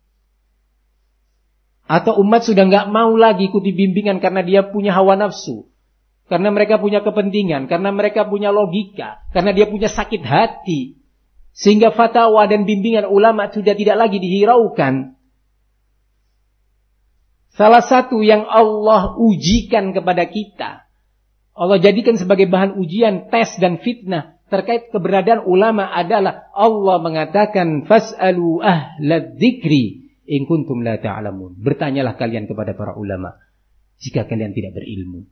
Atau umat sudah nggak mau lagi ikuti bimbingan karena dia punya hawa nafsu, karena mereka punya kepentingan, karena mereka punya logika, karena dia punya sakit hati, sehingga fatwa dan bimbingan ulama sudah tidak lagi dihiraukan. Salah satu yang Allah ujikan kepada kita, Allah jadikan sebagai bahan ujian, tes dan fitnah terkait keberadaan ulama adalah Allah mengatakan fas'alu ahlad dzikri in kuntum la ta'lamun. Bertanyalah kalian kepada para ulama jika kalian tidak berilmu.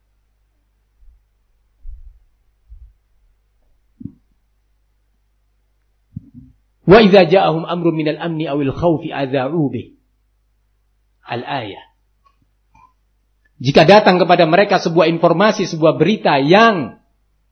Wa idza ja'ahum amrun minal amni awil khaufi adza'u bih. Al-ayah. Jika datang kepada mereka sebuah informasi, sebuah berita yang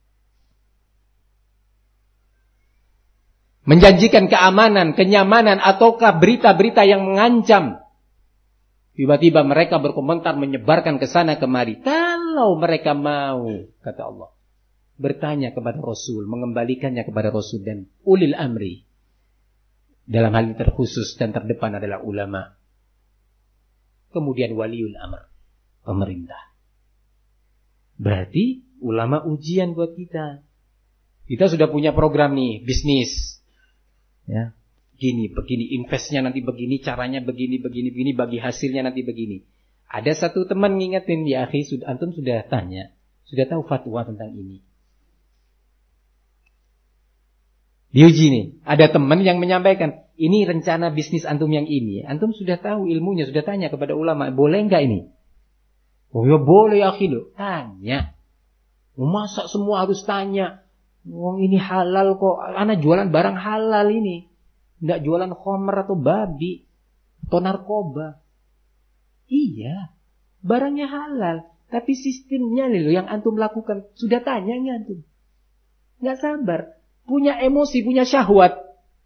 menjanjikan keamanan, kenyamanan, ataukah berita-berita yang mengancam, tiba-tiba mereka berkomentar, menyebarkan ke sana kemari. Kalau mereka mau, kata Allah, bertanya kepada Rasul, mengembalikannya kepada Rasul dan ulil amri. Dalam hal ini terkhusus dan terdepan adalah ulama. Kemudian waliul amr, pemerintah. Berarti ulama ujian buat kita. Kita sudah punya program nih, bisnis. Ya, gini, begini, investnya nanti begini, caranya begini, begini, begini, bagi hasilnya nanti begini. Ada satu teman ngingetin, ya akhi, sudah, antum sudah tanya, sudah tahu fatwa tentang ini. Diuji nih, ada teman yang menyampaikan, ini rencana bisnis antum yang ini. Antum sudah tahu ilmunya, sudah tanya kepada ulama, boleh enggak ini? Oh ya boleh ya akhi loh, tanya. Masa semua harus tanya? Wong ini halal kok, anak jualan barang halal ini. Enggak jualan khamr atau babi atau narkoba. Iya, barangnya halal, tapi sistemnya loh yang antum lakukan. Sudah tanya enggak antum? Enggak sabar, punya emosi, punya syahwat.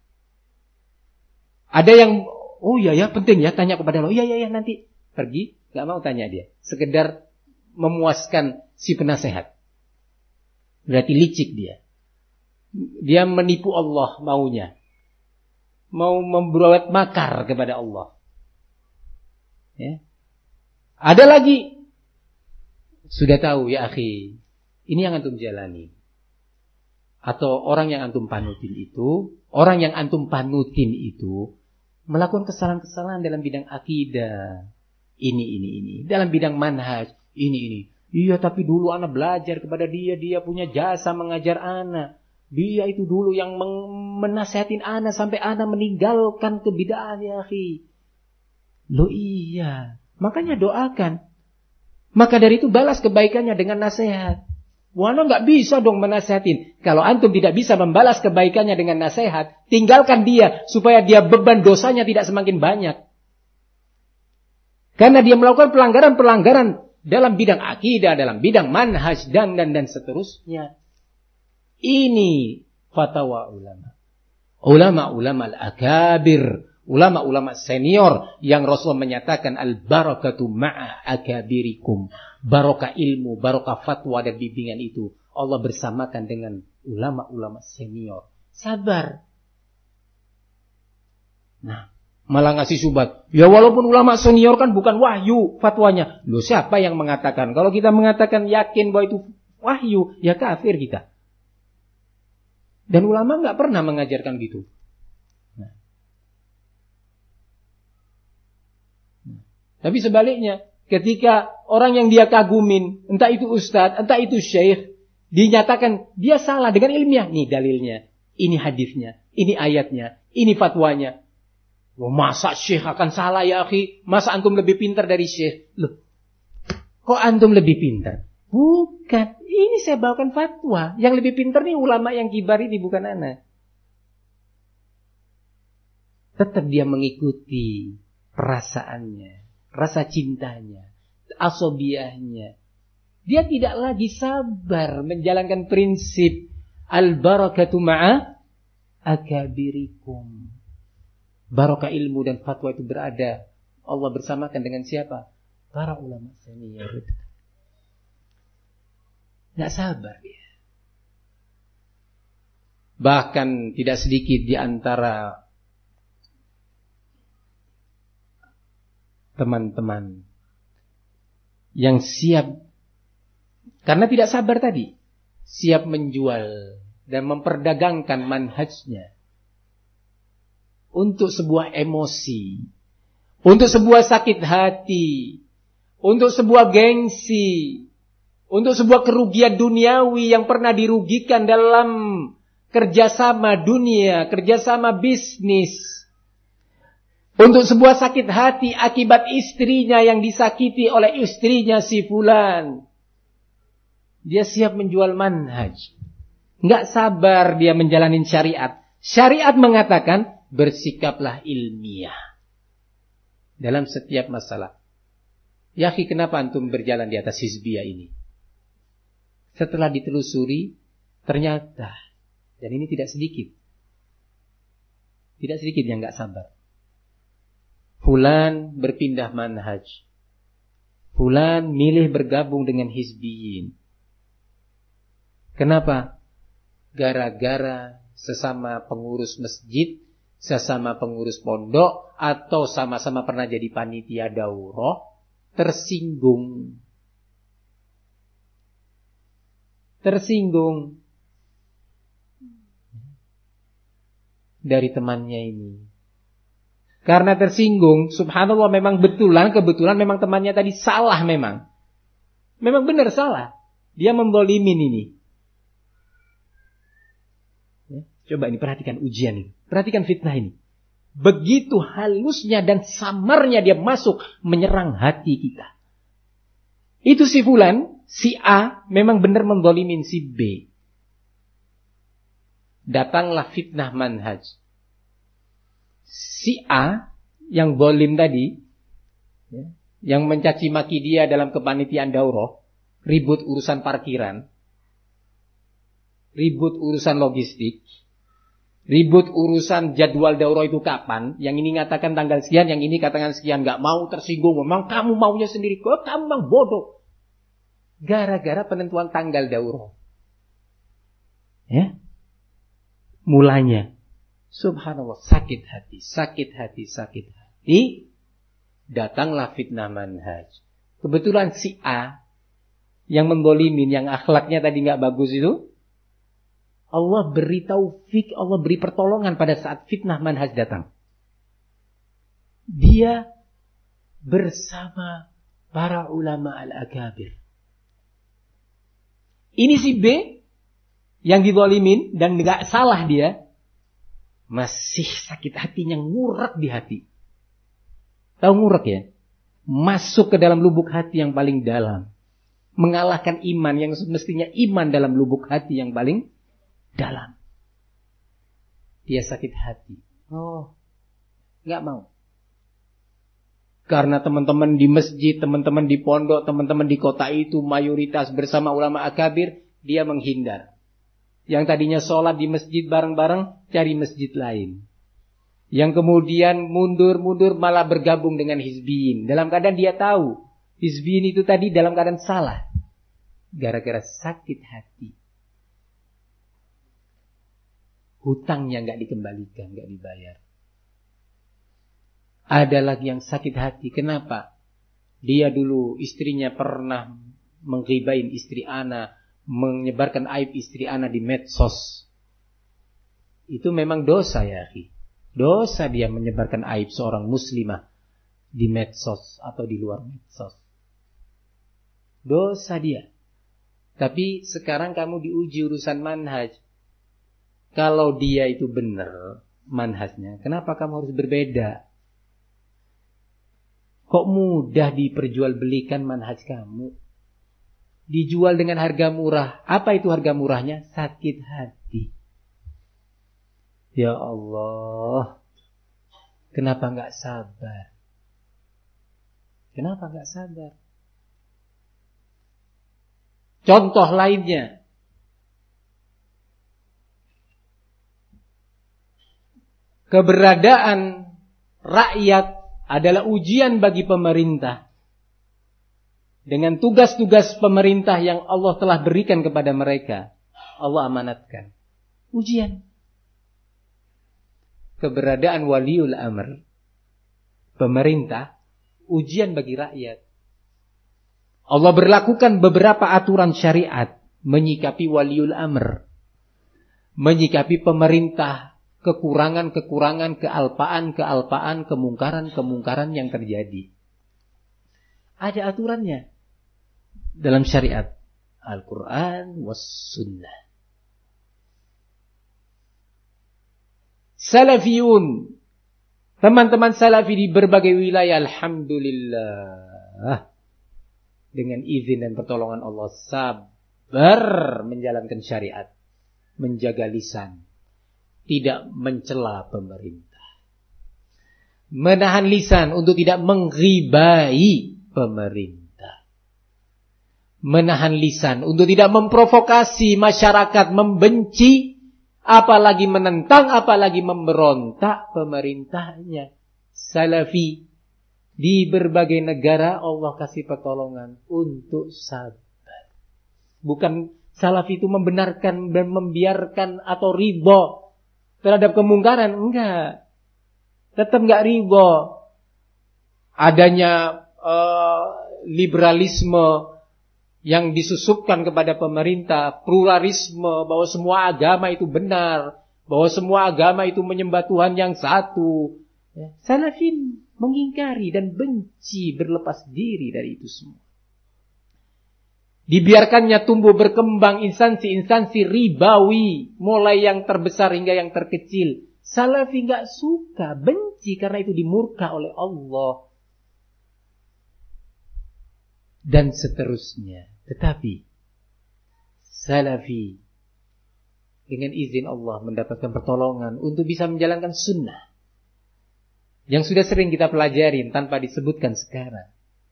Ada yang oh iya ya penting ya tanya kepada Allah. Iya iya ya nanti pergi, enggak mau tanya dia. Sekedar memuaskan si penasehat. Berarti licik dia. Dia menipu Allah maunya. Mau membuat makar kepada Allah. Ya. Ada lagi. Sudah tahu ya akhi. Ini yang antum jalani. Atau orang yang antum panutin itu Orang yang antum panutin itu melakukan kesalahan-kesalahan dalam bidang akidah. Ini, ini, ini. Dalam bidang manhaj. Ini, ini. Iya, tapi dulu anak belajar kepada dia. Dia punya jasa mengajar anak. Dia itu dulu yang menasihatin anak sampai anak meninggalkan kebidaan, ya akhi. Loh iya. Makanya doakan. Maka dari itu balas kebaikannya dengan nasihat. Wana nggak bisa dong menasihatin. Kalau antum tidak bisa membalas kebaikannya dengan nasihat, tinggalkan dia supaya dia beban dosanya tidak semakin banyak. Karena dia melakukan pelanggaran-pelanggaran dalam bidang akidah, dalam bidang manhaj dan dan dan seterusnya. Ini fatwa ulama. Ulama-ulama al-akabir, ulama-ulama senior yang Rasul menyatakan al-barakatu ma'a akabirikum. Barokah ilmu, barokah fatwa dan bimbingan itu Allah bersamakan dengan ulama-ulama senior. Sabar. Nah, malah ngasih syubhat. Ya walaupun ulama senior kan bukan wahyu fatwanya. Loh siapa yang mengatakan? Kalau kita mengatakan yakin bahwa itu wahyu, ya kafir kita. Dan ulama nggak pernah mengajarkan gitu. Nah. Nah. Tapi sebaliknya, ketika orang yang dia kagumin, entah itu ustadz, entah itu syekh, dinyatakan dia salah dengan ilmiah. Nih dalilnya, ini hadisnya, ini ayatnya, ini fatwanya. Wah, masa syekh akan salah ya akhi? Masa antum lebih pintar dari syekh? Loh, kok antum lebih pintar? Bukan, ini saya bawakan fatwa. Yang lebih pintar nih ulama yang kibar ini, bukan anak. Tetap dia mengikuti perasaannya, rasa cintanya, asobiahnya. Dia tidak lagi sabar menjalankan prinsip al-barakatu ma'a akabirikum. Barokah ilmu dan fatwa itu berada, Allah bersamakan dengan siapa? Para ulama senior. Nggak sabar dia. Bahkan tidak sedikit di antara teman-teman yang siap, karena tidak sabar tadi, siap menjual dan memperdagangkan manhajnya untuk sebuah emosi, untuk sebuah sakit hati, untuk sebuah gengsi, untuk sebuah kerugian duniawi yang pernah dirugikan dalam kerjasama dunia, kerjasama bisnis. Untuk sebuah sakit hati akibat istrinya yang disakiti oleh istrinya si fulan. Dia siap menjual manhaj. Nggak sabar dia menjalani syariat. Syariat mengatakan bersikaplah ilmiah dalam setiap masalah. Ya akhi, kenapa antum berjalan di atas hizbiyah ini? Setelah ditelusuri, ternyata, dan ini tidak sedikit, tidak sedikit yang nggak sabar. Fulan berpindah manhaj. Fulan milih bergabung dengan hizbiyin. Kenapa? Gara-gara sesama pengurus masjid, sesama pengurus pondok, atau sama-sama pernah jadi panitia daurah, tersinggung. Tersinggung dari temannya ini. Karena tersinggung, subhanallah memang betulan, kebetulan memang temannya tadi salah memang. Memang benar salah. Dia membolimin ini. Ya, coba ini perhatikan ujian ini. Perhatikan fitnah ini. Begitu halusnya dan samarnya dia masuk menyerang hati kita. Itu si fulan, si A memang benar mendolimin si B. Datanglah fitnah manhaj. Si A yang dolim tadi, ya, yang mencaci maki dia dalam kepanitiaan daurah, ribut urusan parkiran, ribut urusan logistik, ribut urusan jadwal daurah itu kapan. Yang ini ngatakan tanggal sekian, yang ini katakan sekian. Gak mau, tersinggung. Memang kamu maunya sendiri. Kok kamu memang bodoh. Gara-gara penentuan tanggal daurah. Ya. Mulanya. Subhanallah. Sakit hati, sakit hati, sakit hati. Datanglah fitnah manhaj. Kebetulan si A yang membolimin, yang akhlaknya tadi gak bagus itu, Allah beri taufik, Allah beri pertolongan pada saat fitnah manhaj datang. Dia bersama para ulama al-akabir. Ini si B yang dizalimin dan gak salah dia, masih sakit hatinya, ngurak di hati. Tahu ngurak ya? Masuk ke dalam lubuk hati yang paling dalam. Mengalahkan iman yang semestinya iman dalam lubuk hati yang paling dalam. Dia sakit hati. Oh, gak mau. Karena teman-teman di masjid, teman-teman di pondok, teman-teman di kota itu mayoritas bersama ulama akabir, dia menghindar. Yang tadinya sholat di masjid bareng-bareng, cari masjid lain. Yang kemudian mundur-mundur malah bergabung dengan hizbiyin. Dalam keadaan dia tahu, hizbiyin itu tadi dalam keadaan salah. Gara-gara sakit hati. Hutangnya gak dikembalikan, gak dibayar. Ada lagi yang sakit hati. Kenapa? Dia dulu istrinya pernah menggibain istri ana, menyebarkan aib istri ana di medsos. Itu memang dosa ya akhi. Dosa dia menyebarkan aib seorang muslimah di medsos atau di luar medsos. Dosa dia. Tapi sekarang kamu diuji urusan manhaj. Kalau dia itu benar manhajnya, kenapa kamu harus berbeda? Kok mudah diperjualbelikan manhaj kamu? Dijual dengan harga murah. Apa itu harga murahnya? Sakit hati. Ya Allah, kenapa gak sabar? Kenapa gak sabar? Contoh lainnya. Keberadaan rakyat adalah ujian bagi pemerintah. Dengan tugas-tugas pemerintah yang Allah telah berikan kepada mereka, Allah amanatkan. Ujian. Keberadaan waliul amr, pemerintah, ujian bagi rakyat. Allah berlakukan beberapa aturan syariat menyikapi waliul amr, menyikapi pemerintah, kekurangan-kekurangan, kealpaan-kealpaan, kemungkaran-kemungkaran yang terjadi. Ada aturannya dalam syariat Al-Quran was sunnah. Salafiyun, teman-teman salafi di berbagai wilayah, alhamdulillah, dengan izin dan pertolongan Allah, sabar menjalankan syariat, menjaga lisan, tidak mencela pemerintah, menahan lisan untuk tidak mengghibai pemerintah, menahan lisan untuk tidak memprovokasi masyarakat membenci, apalagi menentang, apalagi memberontak pemerintahnya. Salafi di berbagai negara Allah kasih pertolongan untuk sabar. Bukan salafi itu membenarkan dan membiarkan atau ridho terhadap kemungkaran, enggak. Tetap enggak ridho adanya uh, liberalisme yang disusupkan kepada pemerintah, pluralisme, bahwa semua agama itu benar, bahwa semua agama itu menyembah Tuhan yang satu. Ya. Salafin mengingkari dan benci, berlepas diri dari itu semua. Dibiarkannya tumbuh berkembang instansi-instansi ribawi, mulai yang terbesar hingga yang terkecil. Salafi gak suka, benci, karena itu dimurka oleh Allah. Dan seterusnya. Tetapi salafi dengan izin Allah mendapatkan pertolongan untuk bisa menjalankan sunnah yang sudah sering kita pelajarin tanpa disebutkan sekarang.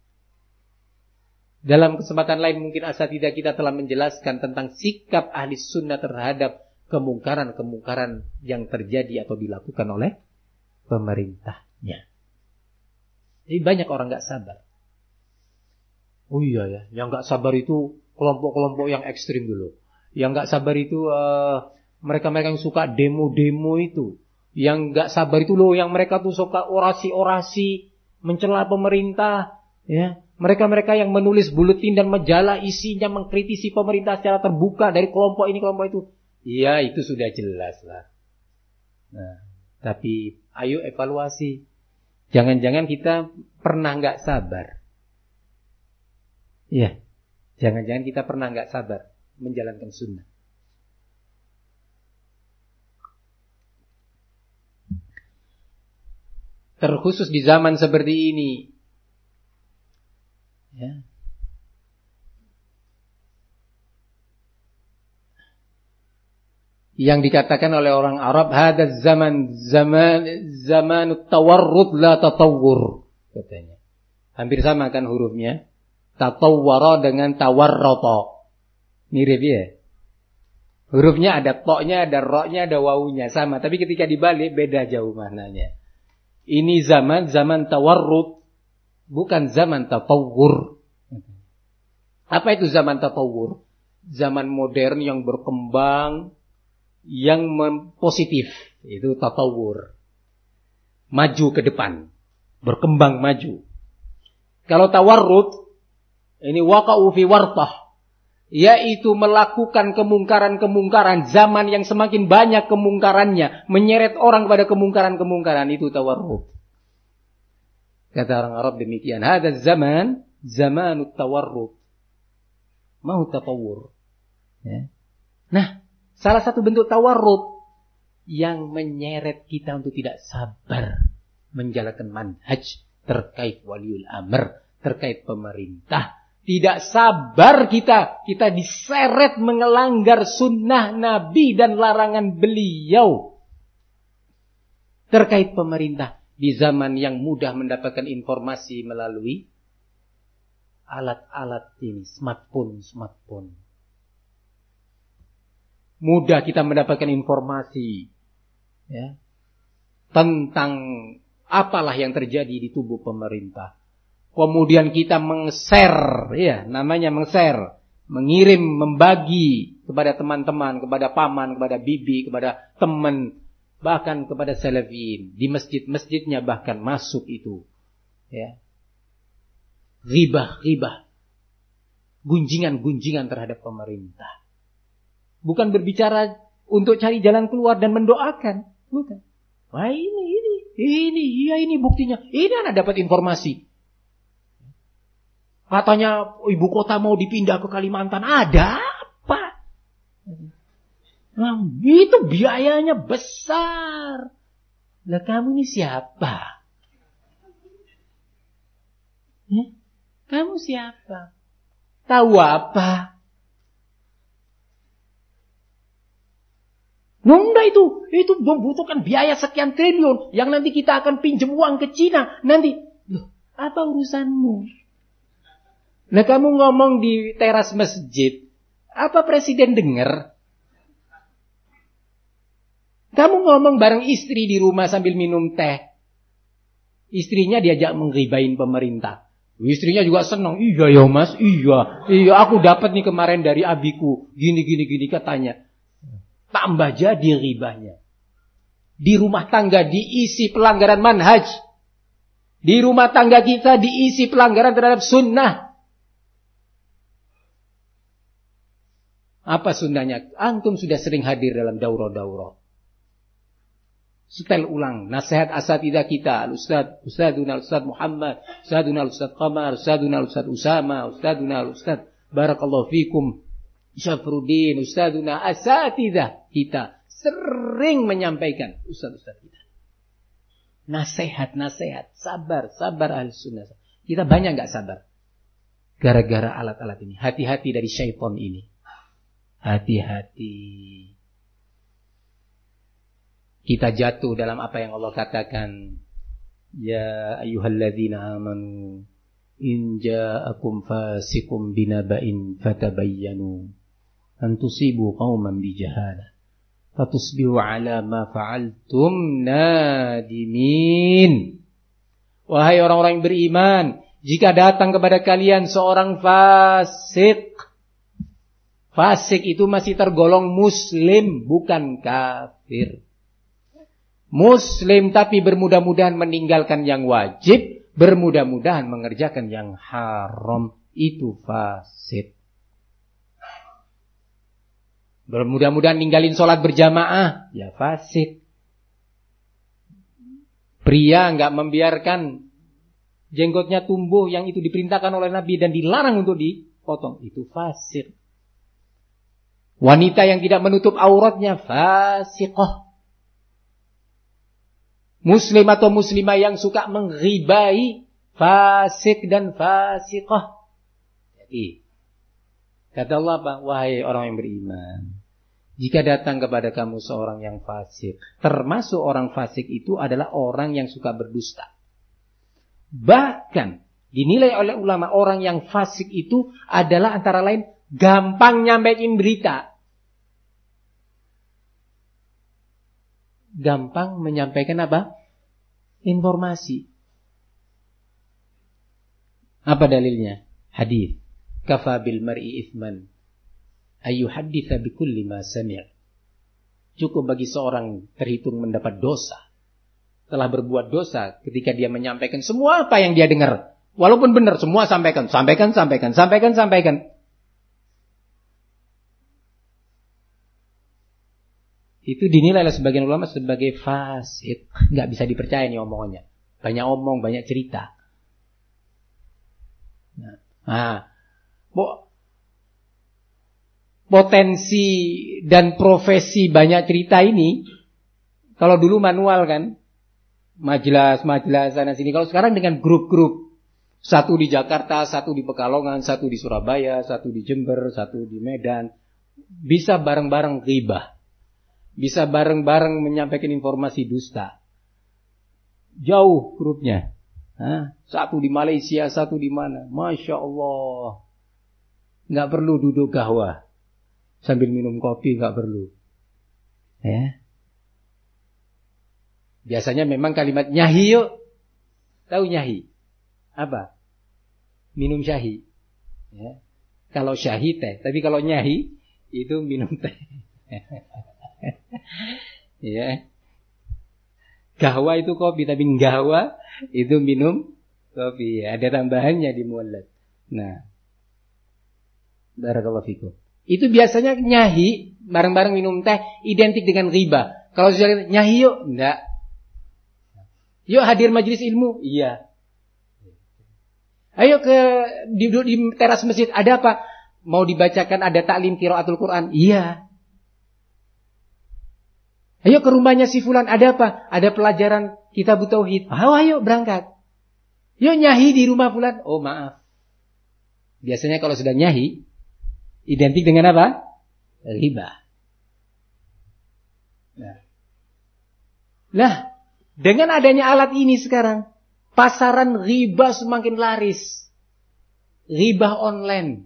Dalam kesempatan lain mungkin asatidzah kita telah menjelaskan tentang sikap ahli sunnah terhadap kemungkaran-kemungkaran yang terjadi atau dilakukan oleh pemerintahnya. Jadi banyak orang gak sabar. Oh iya ya, yang gak sabar itu kelompok-kelompok yang ekstrim dulu. Yang gak sabar itu uh, mereka-mereka yang suka demo-demo itu. Yang gak sabar itu loh, yang mereka tuh suka orasi-orasi mencela pemerintah. Ya, mereka-mereka yang menulis buletin dan majalah isinya mengkritisi pemerintah secara terbuka dari kelompok ini kelompok itu. Iya, itu sudah jelas lah. Nah, tapi ayo evaluasi. Jangan-jangan kita pernah nggak sabar. Iya, jangan-jangan kita pernah nggak sabar menjalankan sunnah. Terkhusus di zaman seperti ini. Ya. Yang dikatakan oleh orang Arab, hadaz zaman zaman zamanut tawarrud la tatawwur, katanya. Hampir sama kan hurufnya. Tatawwara dengan tawarrata. Mirip ya. Hurufnya ada toknya, ada roknya, ada wawunya sama, tapi ketika dibalik beda jauh maknanya. Ini zaman zaman tawarrud, bukan zaman tatawwur. Apa itu zaman tatawwur? Zaman modern yang berkembang, yang positif, itu tatawur. Maju ke depan, berkembang maju. Kalau tawarrud, ini waqa'u fi wartah, yaitu melakukan kemungkaran-kemungkaran, zaman yang semakin banyak kemungkarannya, menyeret orang pada kemungkaran-kemungkaran, itu tawarrud. Kata orang Arab demikian, hadaz zaman zamanut tawarrud, mau tatawur. Ya. Nah, salah satu bentuk tawarrud yang menyeret kita untuk tidak sabar menjalankan manhaj terkait waliul amr, terkait pemerintah. Tidak sabar kita, kita diseret mengelanggar sunnah Nabi dan larangan beliau terkait pemerintah. Di zaman yang mudah mendapatkan informasi melalui alat-alat ini, smartphone, smartphone. Mudah kita mendapatkan informasi ya, tentang apalah yang terjadi di tubuh pemerintah. Kemudian kita meng-share, ya, namanya meng-share, mengirim, membagi kepada teman-teman, kepada paman, kepada bibi, kepada teman, bahkan kepada salafiyin. Di masjid-masjidnya bahkan masuk itu. Ya. Ghibah-ghibah, gunjingan-gunjingan terhadap pemerintah. Bukan berbicara untuk cari jalan keluar dan mendoakan. Bukan. Wah ini, ini, ini, iya ini buktinya. Ini anak dapat informasi. Katanya ibu kota mau dipindah ke Kalimantan. Ada apa? Nah, itu biayanya besar. Lah kamu ini siapa? Eh? Kamu siapa? Tahu apa? Nunda itu, itu membutuhkan biaya sekian triliun yang nanti kita akan pinjam uang ke Cina. Nanti, loh, apa urusanmu? Nah kamu ngomong di teras masjid, apa presiden dengar? Kamu ngomong bareng istri di rumah sambil minum teh. Istrinya diajak mengribain pemerintah. Istrinya juga senang. Iya ya mas, iya. Iya aku dapat nih kemarin dari abiku. Gini, gini, gini katanya. Tambah jadi ribahnya. Di rumah tangga diisi pelanggaran manhaj. Di rumah tangga kita diisi pelanggaran terhadap sunnah. Apa sunnahnya? Antum sudah sering hadir dalam daurah-daurah. Setel ulang nasihat asatidzah kita, Al-Ustaz, Ustadzuna Al-Ustaz Muhammad, Ustadzuna Al-Ustaz Qamar, Ustadzuna Al-Ustaz Usama, Ustadzuna Al-Ustaz Barakallahu fikum, Syafruddin, Ustadzuna asatidzah kita sering menyampaikan ustaz-ustaz kita. Nasihat-nasihat, sabar, sabar ahli sunnah. Kita banyak enggak sabar? Gara-gara alat-alat ini. Hati-hati dari syaitan ini. Hati-hati. Kita jatuh dalam apa yang Allah katakan. Ya ayyuhalladzina amanu in ja'akum fasiqun binaba'in fatabayyanu an tusibu qauman bijahalah fatusbihu ala ma fa'altum nadimin. Wahai orang-orang yang beriman, jika datang kepada kalian seorang fasik, fasik itu masih tergolong muslim, bukan kafir. Muslim tapi bermudah-mudahan meninggalkan yang wajib, bermudah-mudahan mengerjakan yang haram, itu fasik. Mudah-mudahan ninggalin sholat berjamaah, ya fasik. Pria nggak membiarkan jenggotnya tumbuh yang itu diperintahkan oleh Nabi dan dilarang untuk dipotong, itu fasik. Wanita yang tidak menutup auratnya fasiqah. Muslim atau muslimah yang suka menghibai fasik dan fasiqah. Jadi kata Allah apa? Wahai orang yang beriman, jika datang kepada kamu seorang yang fasik, termasuk orang fasik itu adalah orang yang suka berdusta. Bahkan dinilai oleh ulama orang yang fasik itu adalah antara lain gampang nyampein berita, gampang menyampaikan apa? Informasi. Apa dalilnya? Hadis. Kafa bil mar'i ithman ayu haditha bikulli ma sami'. Cukup bagi seorang terhitung mendapat dosa, telah berbuat dosa ketika dia menyampaikan semua apa yang dia dengar. Walaupun benar semua sampaikan, sampaikan, sampaikan, sampaikan, sampaikan. Itu dinilai oleh sebagian ulama sebagai fasik. Nggak bisa dipercaya nih omongannya. Banyak omong, banyak cerita. Nah, potensi dan profesi banyak cerita ini, kalau dulu manual kan, majelis-majelis sana sini. Kalau sekarang dengan grup-grup, satu di Jakarta, satu di Pekalongan, satu di Surabaya, satu di Jember, satu di Medan, bisa bareng-bareng ghibah, bisa bareng-bareng menyampaikan informasi dusta. Jauh grupnya, Hah? Satu di Malaysia, satu di mana, masya Allah, nggak perlu duduk gahwa sambil minum kopi, nggak perlu. Ya. Biasanya memang kalimat nyahi yuk. Tahu nyahi? Apa? Minum syahi. Ya. Kalau syahi teh, tapi kalau nyahi itu minum teh. Ya. Gahwa itu kopi, tapi gahwa itu minum kopi. Ada tambahannya di muallad. Nah, barakallahu fikum. Itu biasanya nyahi bareng-bareng minum teh identik dengan riba. Kalau sudah nyahi yuk, enggak. Yuk hadir majelis ilmu, iya. Ayo ke di, di teras masjid, ada apa? Mau dibacakan, ada taklim qiraatul Quran, iya. Ayo ke rumahnya si fulan, ada apa? Ada pelajaran kitab tauhid. Oh, ayo berangkat. Yuk nyahi di rumah fulan. Oh maaf. Biasanya kalau sudah nyahi identik dengan apa? Riba. Nah. Lah, dengan adanya alat ini sekarang, pasaran riba semakin laris. Riba online.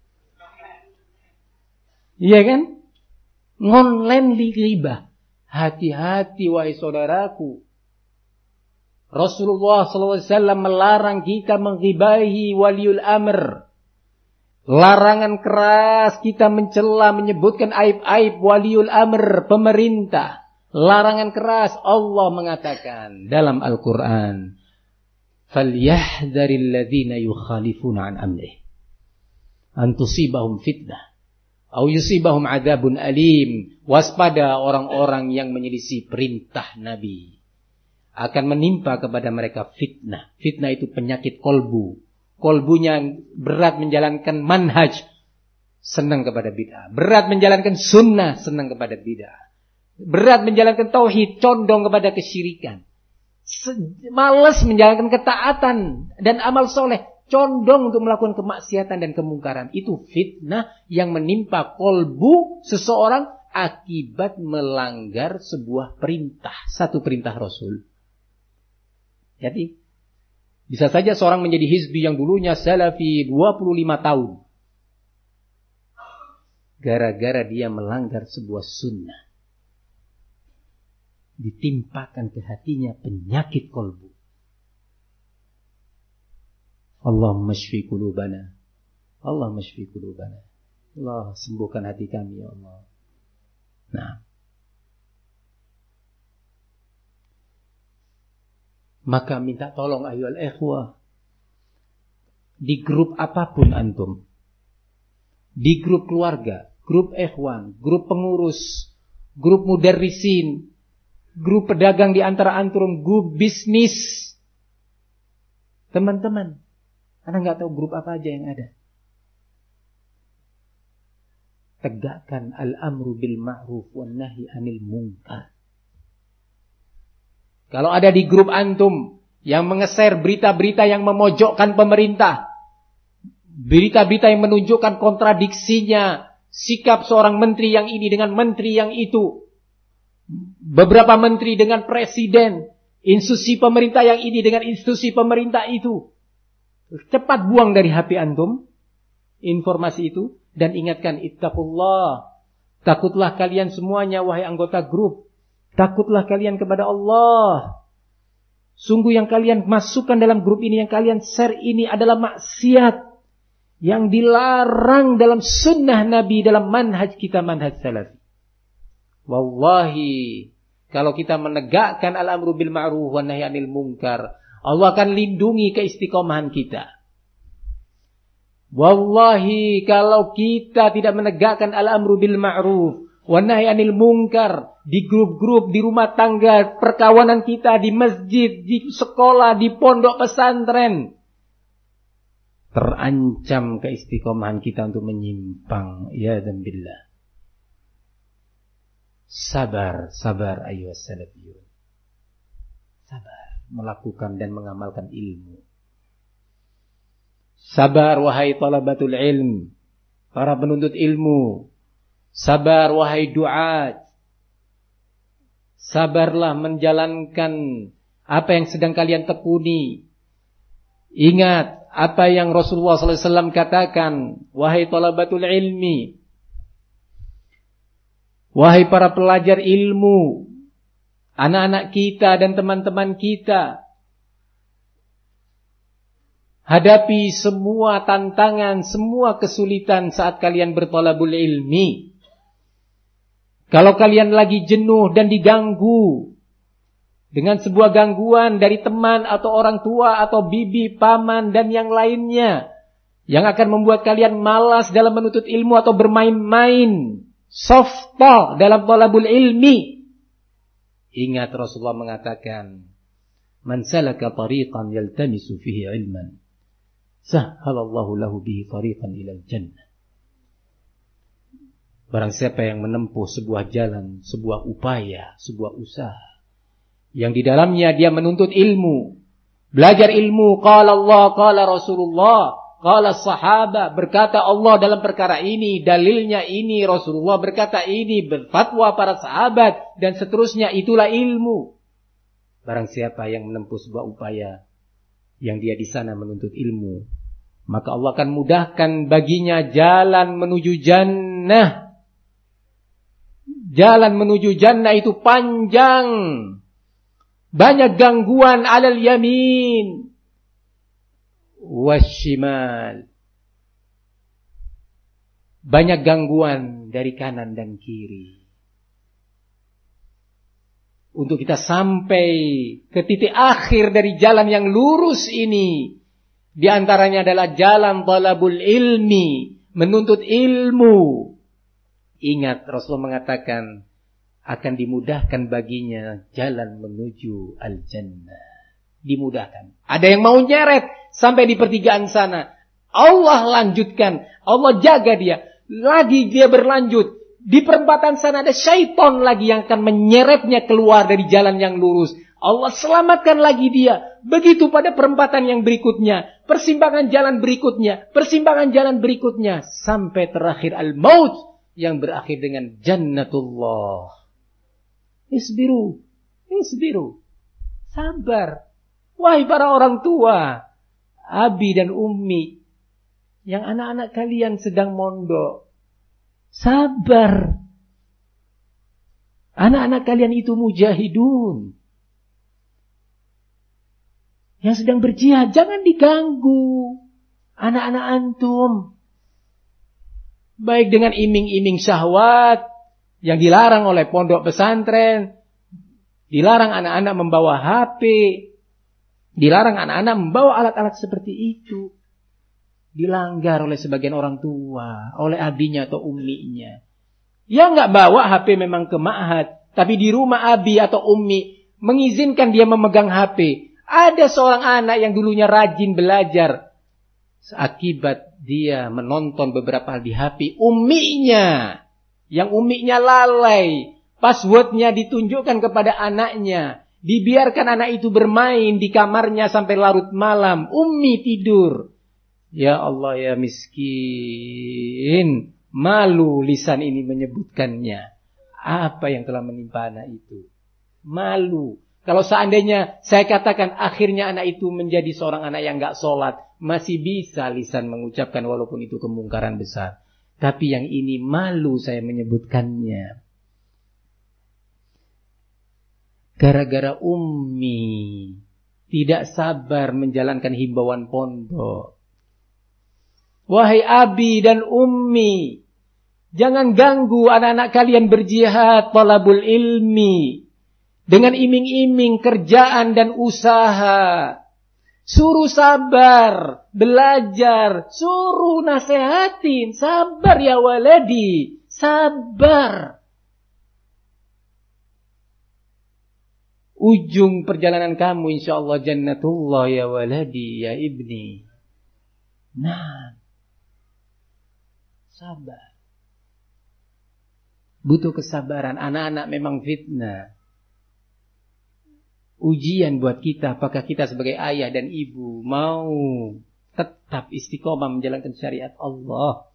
Iya kan? Online riba. Hati-hati wahai saudaraku. Rasulullah sallallahu alaihi wasallam melarang kita menghibahi waliul amr. Larangan keras kita mencela, menyebutkan aib-aib waliul amr, pemerintah. Larangan keras Allah mengatakan dalam Al-Quran, "Falyahdharil ladzina yukhalifuna an amrih an tusibahum fitnah au yusibahum adzabun alim." Waspada orang-orang yang menyelisih perintah Nabi, akan menimpa kepada mereka fitnah. Fitnah itu penyakit kolbu. Kolbunya berat menjalankan manhaj, senang kepada bid'ah. Berat menjalankan sunnah, senang kepada bid'ah. Berat menjalankan tauhid, condong kepada kesyirikan. Malas menjalankan ketaatan dan amal soleh, condong untuk melakukan kemaksiatan dan kemungkaran. Itu fitnah yang menimpa kolbu seseorang akibat melanggar sebuah perintah, satu perintah Rasul. Jadi bisa saja seorang menjadi hizbi yang dulunya salafi dua puluh lima tahun, gara-gara dia melanggar sebuah sunnah, ditimpakan ke hatinya penyakit kolbu. Allahumma shfi qulubana, Allahumma shfi qulubana. Allah sembuhkan hati kami ya Allah. Nah, maka minta tolong ayyuhal ikhwah, di grup apapun antum, di grup keluarga, grup ikhwan, grup pengurus, grup mudarrisin, grup pedagang di antara antum, grup bisnis. Teman-teman, Anda nggak tahu grup apa aja yang ada. Tegakkan al-amru bil ma'ruf wan nahi 'anil munkar. Kalau ada di grup antum yang mengeser berita-berita yang memojokkan pemerintah, berita-berita yang menunjukkan kontradiksinya sikap seorang menteri yang ini dengan menteri yang itu, beberapa menteri dengan presiden, institusi pemerintah yang ini dengan institusi pemerintah itu, cepat buang dari H P antum informasi itu dan ingatkan, ittaqullah, takutlah kalian semuanya wahai anggota grup, takutlah kalian kepada Allah. Sungguh yang kalian masukkan dalam grup ini, yang kalian share ini adalah maksiat yang dilarang dalam sunnah Nabi, dalam manhaj kita, manhaj salafi. Wallahi, kalau kita menegakkan al-amru bil ma'ruf wa nahi 'anil munkar, Allah akan lindungi keistiqomahan kita. Wallahi, kalau kita tidak menegakkan al-amru bil ma'ruf wa nahi 'anil munkar di grup-grup, di rumah tangga, perkawanan kita, di masjid, di sekolah, di pondok pesantren, terancam keistiqomahan kita untuk menyimpang. Ya dzambillah. Sabar, sabar ayyuhas salafiyun. Sabar melakukan dan mengamalkan ilmu. Sabar wahai talabatul ilm, para penuntut ilmu. Sabar wahai duat. Sabarlah menjalankan apa yang sedang kalian tekuni. Ingat apa yang Rasulullah sallallahu alaihi wasallam katakan, wahai talabatul ilmi, wahai para pelajar ilmu, anak-anak kita dan teman-teman kita, hadapi semua tantangan, semua kesulitan saat kalian berthalabul ilmi. Kalau kalian lagi jenuh dan diganggu dengan sebuah gangguan dari teman atau orang tua atau bibi, paman dan yang lainnya yang akan membuat kalian malas dalam menuntut ilmu atau bermain-main, soft talk dalam thalabul ilmi, ingat Rasulullah mengatakan, man salaka tariqan yaltamisu fihi ilman, sahhalallahu lahu bihi tariqan ilal jannah. Barang siapa yang menempuh sebuah jalan, sebuah upaya, sebuah usaha yang di dalamnya dia menuntut ilmu, belajar ilmu, qala Allah, qala Rasulullah, qala sahabat, berkata Allah dalam perkara ini, dalilnya ini, Rasulullah berkata ini, berfatwa para sahabat dan seterusnya, itulah ilmu. Barang siapa yang menempuh sebuah upaya yang dia di sana menuntut ilmu, maka Allah akan mudahkan baginya jalan menuju jannah. Jalan menuju jannah itu panjang, banyak gangguan alal yamin wasyimal, banyak gangguan dari kanan dan kiri. Untuk kita sampai ke titik akhir dari jalan yang lurus ini, di antaranya adalah jalan talabul ilmi, menuntut ilmu. Ingat Rasulullah mengatakan akan dimudahkan baginya jalan menuju al-jannah. Dimudahkan. Ada yang mau nyeret sampai di pertigaan sana, Allah lanjutkan, Allah jaga dia. Lagi dia berlanjut, di perempatan sana ada syaitan lagi yang akan menyeretnya keluar dari jalan yang lurus. Allah selamatkan lagi dia. Begitu pada perempatan yang berikutnya, persimpangan jalan berikutnya, persimpangan jalan berikutnya, sampai terakhir al-maut yang berakhir dengan jannatullah. Isbiru, isbiru, sabar. Wahai para orang tua, abi dan ummi, yang anak-anak kalian sedang mondok, sabar. Anak-anak kalian itu mujahidun, yang sedang berjihad, jangan diganggu anak-anak antum. Baik dengan iming-iming syahwat yang dilarang oleh pondok pesantren, dilarang anak-anak membawa H P, dilarang anak-anak membawa alat-alat seperti itu. dilanggar oleh sebagian orang tua, oleh abinya atau umminya. Ya nggak bawa H P memang ke ma'had, tapi di rumah abi atau ummi mengizinkan dia memegang H P. Ada seorang anak yang dulunya rajin belajar, akibat dia menonton beberapa hal di H P, umminya, yang umminya lalai, passwordnya ditunjukkan kepada anaknya, dibiarkan anak itu bermain di kamarnya sampai larut malam, ummi tidur. Ya Allah ya miskin, malu lisan ini menyebutkannya. Apa yang telah menimpa anak itu? Malu. Kalau seandainya saya katakan akhirnya anak itu menjadi seorang anak yang gak sholat, masih bisa lisan mengucapkan walaupun itu kemungkaran besar. Tapi yang ini malu saya menyebutkannya. Gara-gara ummi tidak sabar menjalankan himbauan pondok. Wahai abi dan ummi, jangan ganggu anak-anak kalian berjihad talabul ilmi dengan iming-iming kerjaan dan usaha. Suruh sabar, belajar, suruh nasehatin, sabar ya waladi, sabar. Ujung perjalanan kamu insyaallah jannatullah ya waladi, ya ibni. Nah, sabar. Butuh kesabaran. Anak-anak memang fitnah. Ujian buat kita, apakah kita sebagai ayah dan ibu mau tetap istiqomah menjalankan syariat Allah.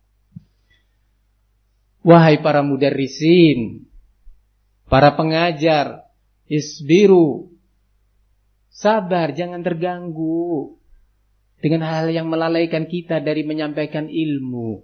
Wahai para mudarrisin, para pengajar, isbiru, sabar, jangan terganggu dengan hal yang melalaikan kita dari menyampaikan ilmu.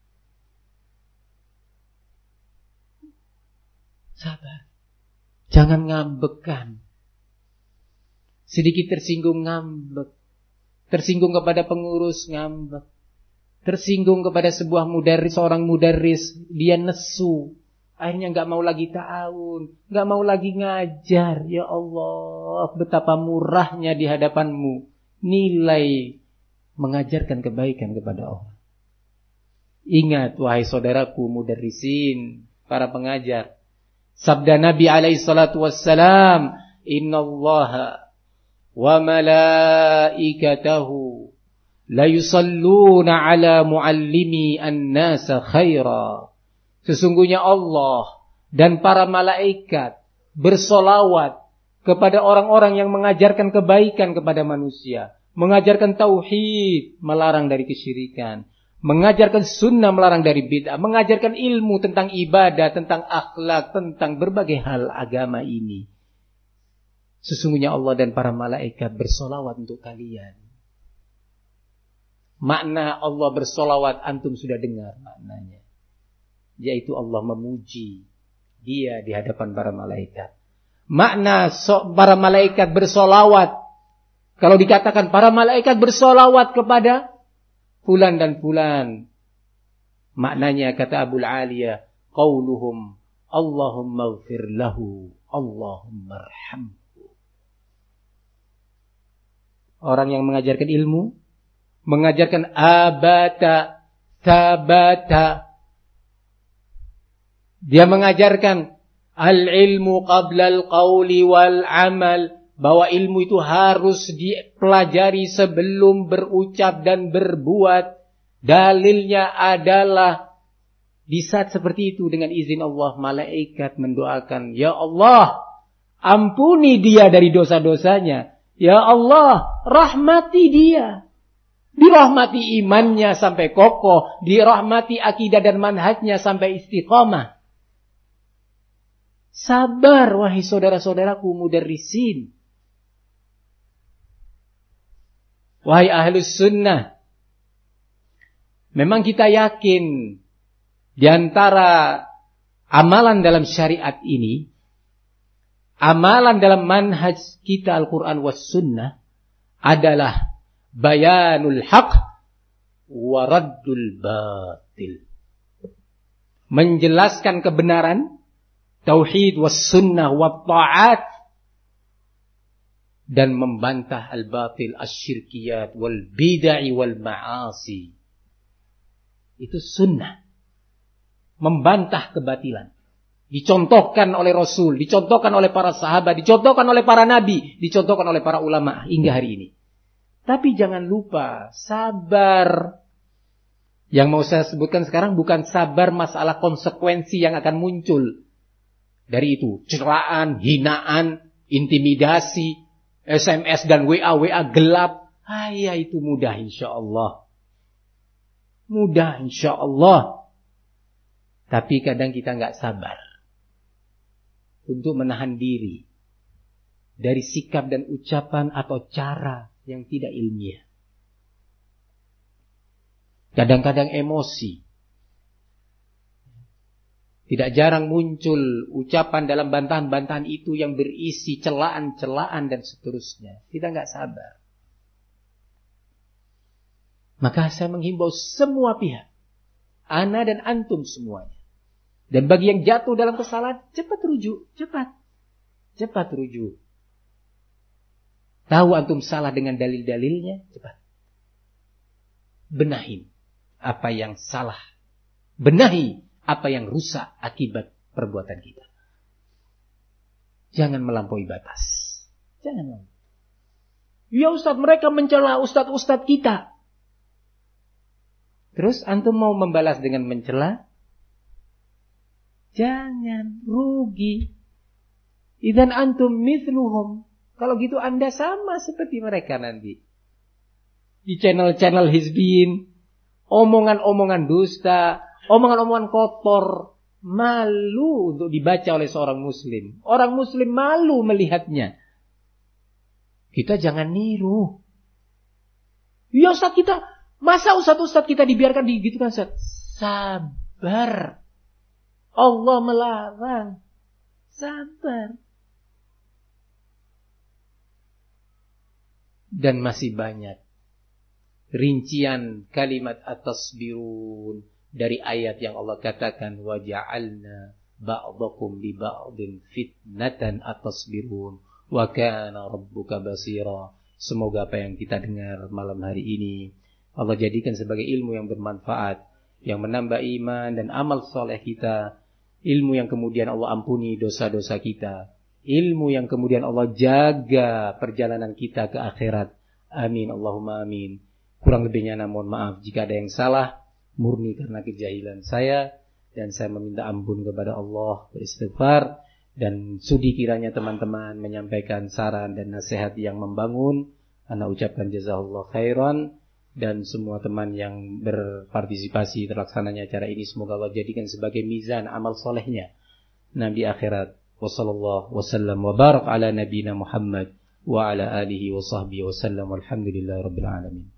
Sabar, jangan ngambekan. Sedikit tersinggung ngambek, tersinggung kepada pengurus ngambek, tersinggung kepada sebuah mudarris, seorang mudarris, dia nesu, akhirnya nggak mau lagi ta'awun, nggak mau lagi ngajar. Ya Allah, betapa murahnya di hadapanmu nilai mengajarkan kebaikan kepada orang. Ingat wahai saudaraku mudarrisin, para pengajar, sabda Nabi alaihi salatu wassalam, innallaha wa malaikatahu la yusalluna ala muallimi an-nasa khaira. Sesungguhnya Allah dan para malaikat bersolawat kepada orang-orang yang mengajarkan kebaikan kepada manusia, mengajarkan tauhid, melarang dari kesyirikan, mengajarkan sunnah, melarang dari bid'ah, mengajarkan ilmu tentang ibadah, tentang akhlak, tentang berbagai hal agama ini. Sesungguhnya Allah dan para malaikat bersolawat untuk kalian. Makna Allah bersolawat antum sudah dengar maknanya, yaitu Allah memuji dia di hadapan para malaikat. Makna so, para malaikat bersolawat, kalau dikatakan para malaikat bersolawat kepada fulan dan fulan, maknanya kata Abul Aliyah, qauluhum Allahumma ighfir lahu, Allahumma arhamhu. Orang yang mengajarkan ilmu, mengajarkan abata, tabata. Dia mengajarkan al-ilmu qabla al-qawli wal-amal, bahwa ilmu itu harus dipelajari sebelum berucap dan berbuat. Dalilnya adalah di saat seperti itu dengan izin Allah, malaikat mendoakan, ya Allah, ampuni dia dari dosa-dosanya. Ya Allah, rahmati dia. Dirahmati imannya sampai kokoh, dirahmati akidah dan manhajnya sampai istiqamah. Sabar wahai saudara-saudaraku mudarrisin. Wahai ahlus sunnah. Memang kita yakin di antara amalan dalam syariat ini, amalan dalam manhaj kita Al-Quran was sunnah adalah bayanul haq wa raddul batil. Menjelaskan kebenaran, tauhid was sunnah wa ta'at, dan membantah al-batil, asyirkiyat, wal bid'ah wal ma'asi. Itu sunnah. Membantah kebatilan. Dicontohkan oleh Rasul, dicontohkan oleh para sahabat, dicontohkan oleh para nabi, dicontohkan oleh para ulama hingga hari ini. Tapi jangan lupa, sabar. Yang mau saya sebutkan sekarang bukan sabar masalah konsekuensi yang akan muncul dari itu. Celaan, hinaan, intimidasi, S M S dan W A W A gelap. Ah, ya itu mudah insya Allah. Mudah insya Allah. Tapi kadang kita nggak sabar untuk menahan diri dari sikap dan ucapan atau cara yang tidak ilmiah. Kadang-kadang emosi. Tidak jarang muncul ucapan dalam bantahan-bantahan itu yang berisi celaan-celaan dan seterusnya. Kita nggak sabar. Maka saya menghimbau semua pihak, ana dan antum semuanya. Dan bagi yang jatuh dalam kesalahan, cepat rujuk, cepat. Cepat rujuk. Tahu antum salah dengan dalil-dalilnya, cepat. Benahi apa yang salah. Benahi apa yang rusak akibat perbuatan kita. Jangan melampaui batas. Jangan melampaui. Ya Ustaz, mereka mencela ustaz-ustaz kita. Terus antum mau membalas dengan mencela? Jangan, rugi. Idzan antum mithluhum. Kalau gitu Anda sama seperti mereka nanti. Di channel-channel hizbiyin, omongan-omongan dusta, omongan-omongan kotor, malu untuk dibaca oleh seorang muslim. Orang muslim malu melihatnya. Kita jangan niru. Ya Ustaz, kita, masa Ustaz-Ustaz kita dibiarkan gitu kan Ustaz? Sabar. Allah melarang. Sabar. Dan masih banyak rincian kalimat at-tasbirun dari ayat yang Allah katakan wa ja'alna ba'dakum li ba'din fitnatan at-tasbirun wa kana rabbuka basira. Semoga apa yang kita dengar malam hari ini Allah jadikan sebagai ilmu yang bermanfaat, yang menambah iman dan amal soleh kita, ilmu yang kemudian Allah ampuni dosa-dosa kita, ilmu yang kemudian Allah jaga perjalanan kita ke akhirat. Amin Allahumma amin. Kurang lebihnya namun maaf jika ada yang salah, murni karena kejahilan saya, dan saya meminta ampun kepada Allah, beristighfar, dan sudi kiranya teman-teman menyampaikan saran dan nasihat yang membangun. Ana ucapkan jazakallahu khairan, dan semua teman yang berpartisipasi terlaksananya acara ini semoga Allah jadikan sebagai mizan amal solehnya nanti di akhirat. Wassallallahu wasallam wa barak ala nabiyina Muhammad wa ala alihi wa sahbihi wasallam walhamdulillahi rabbil alamin.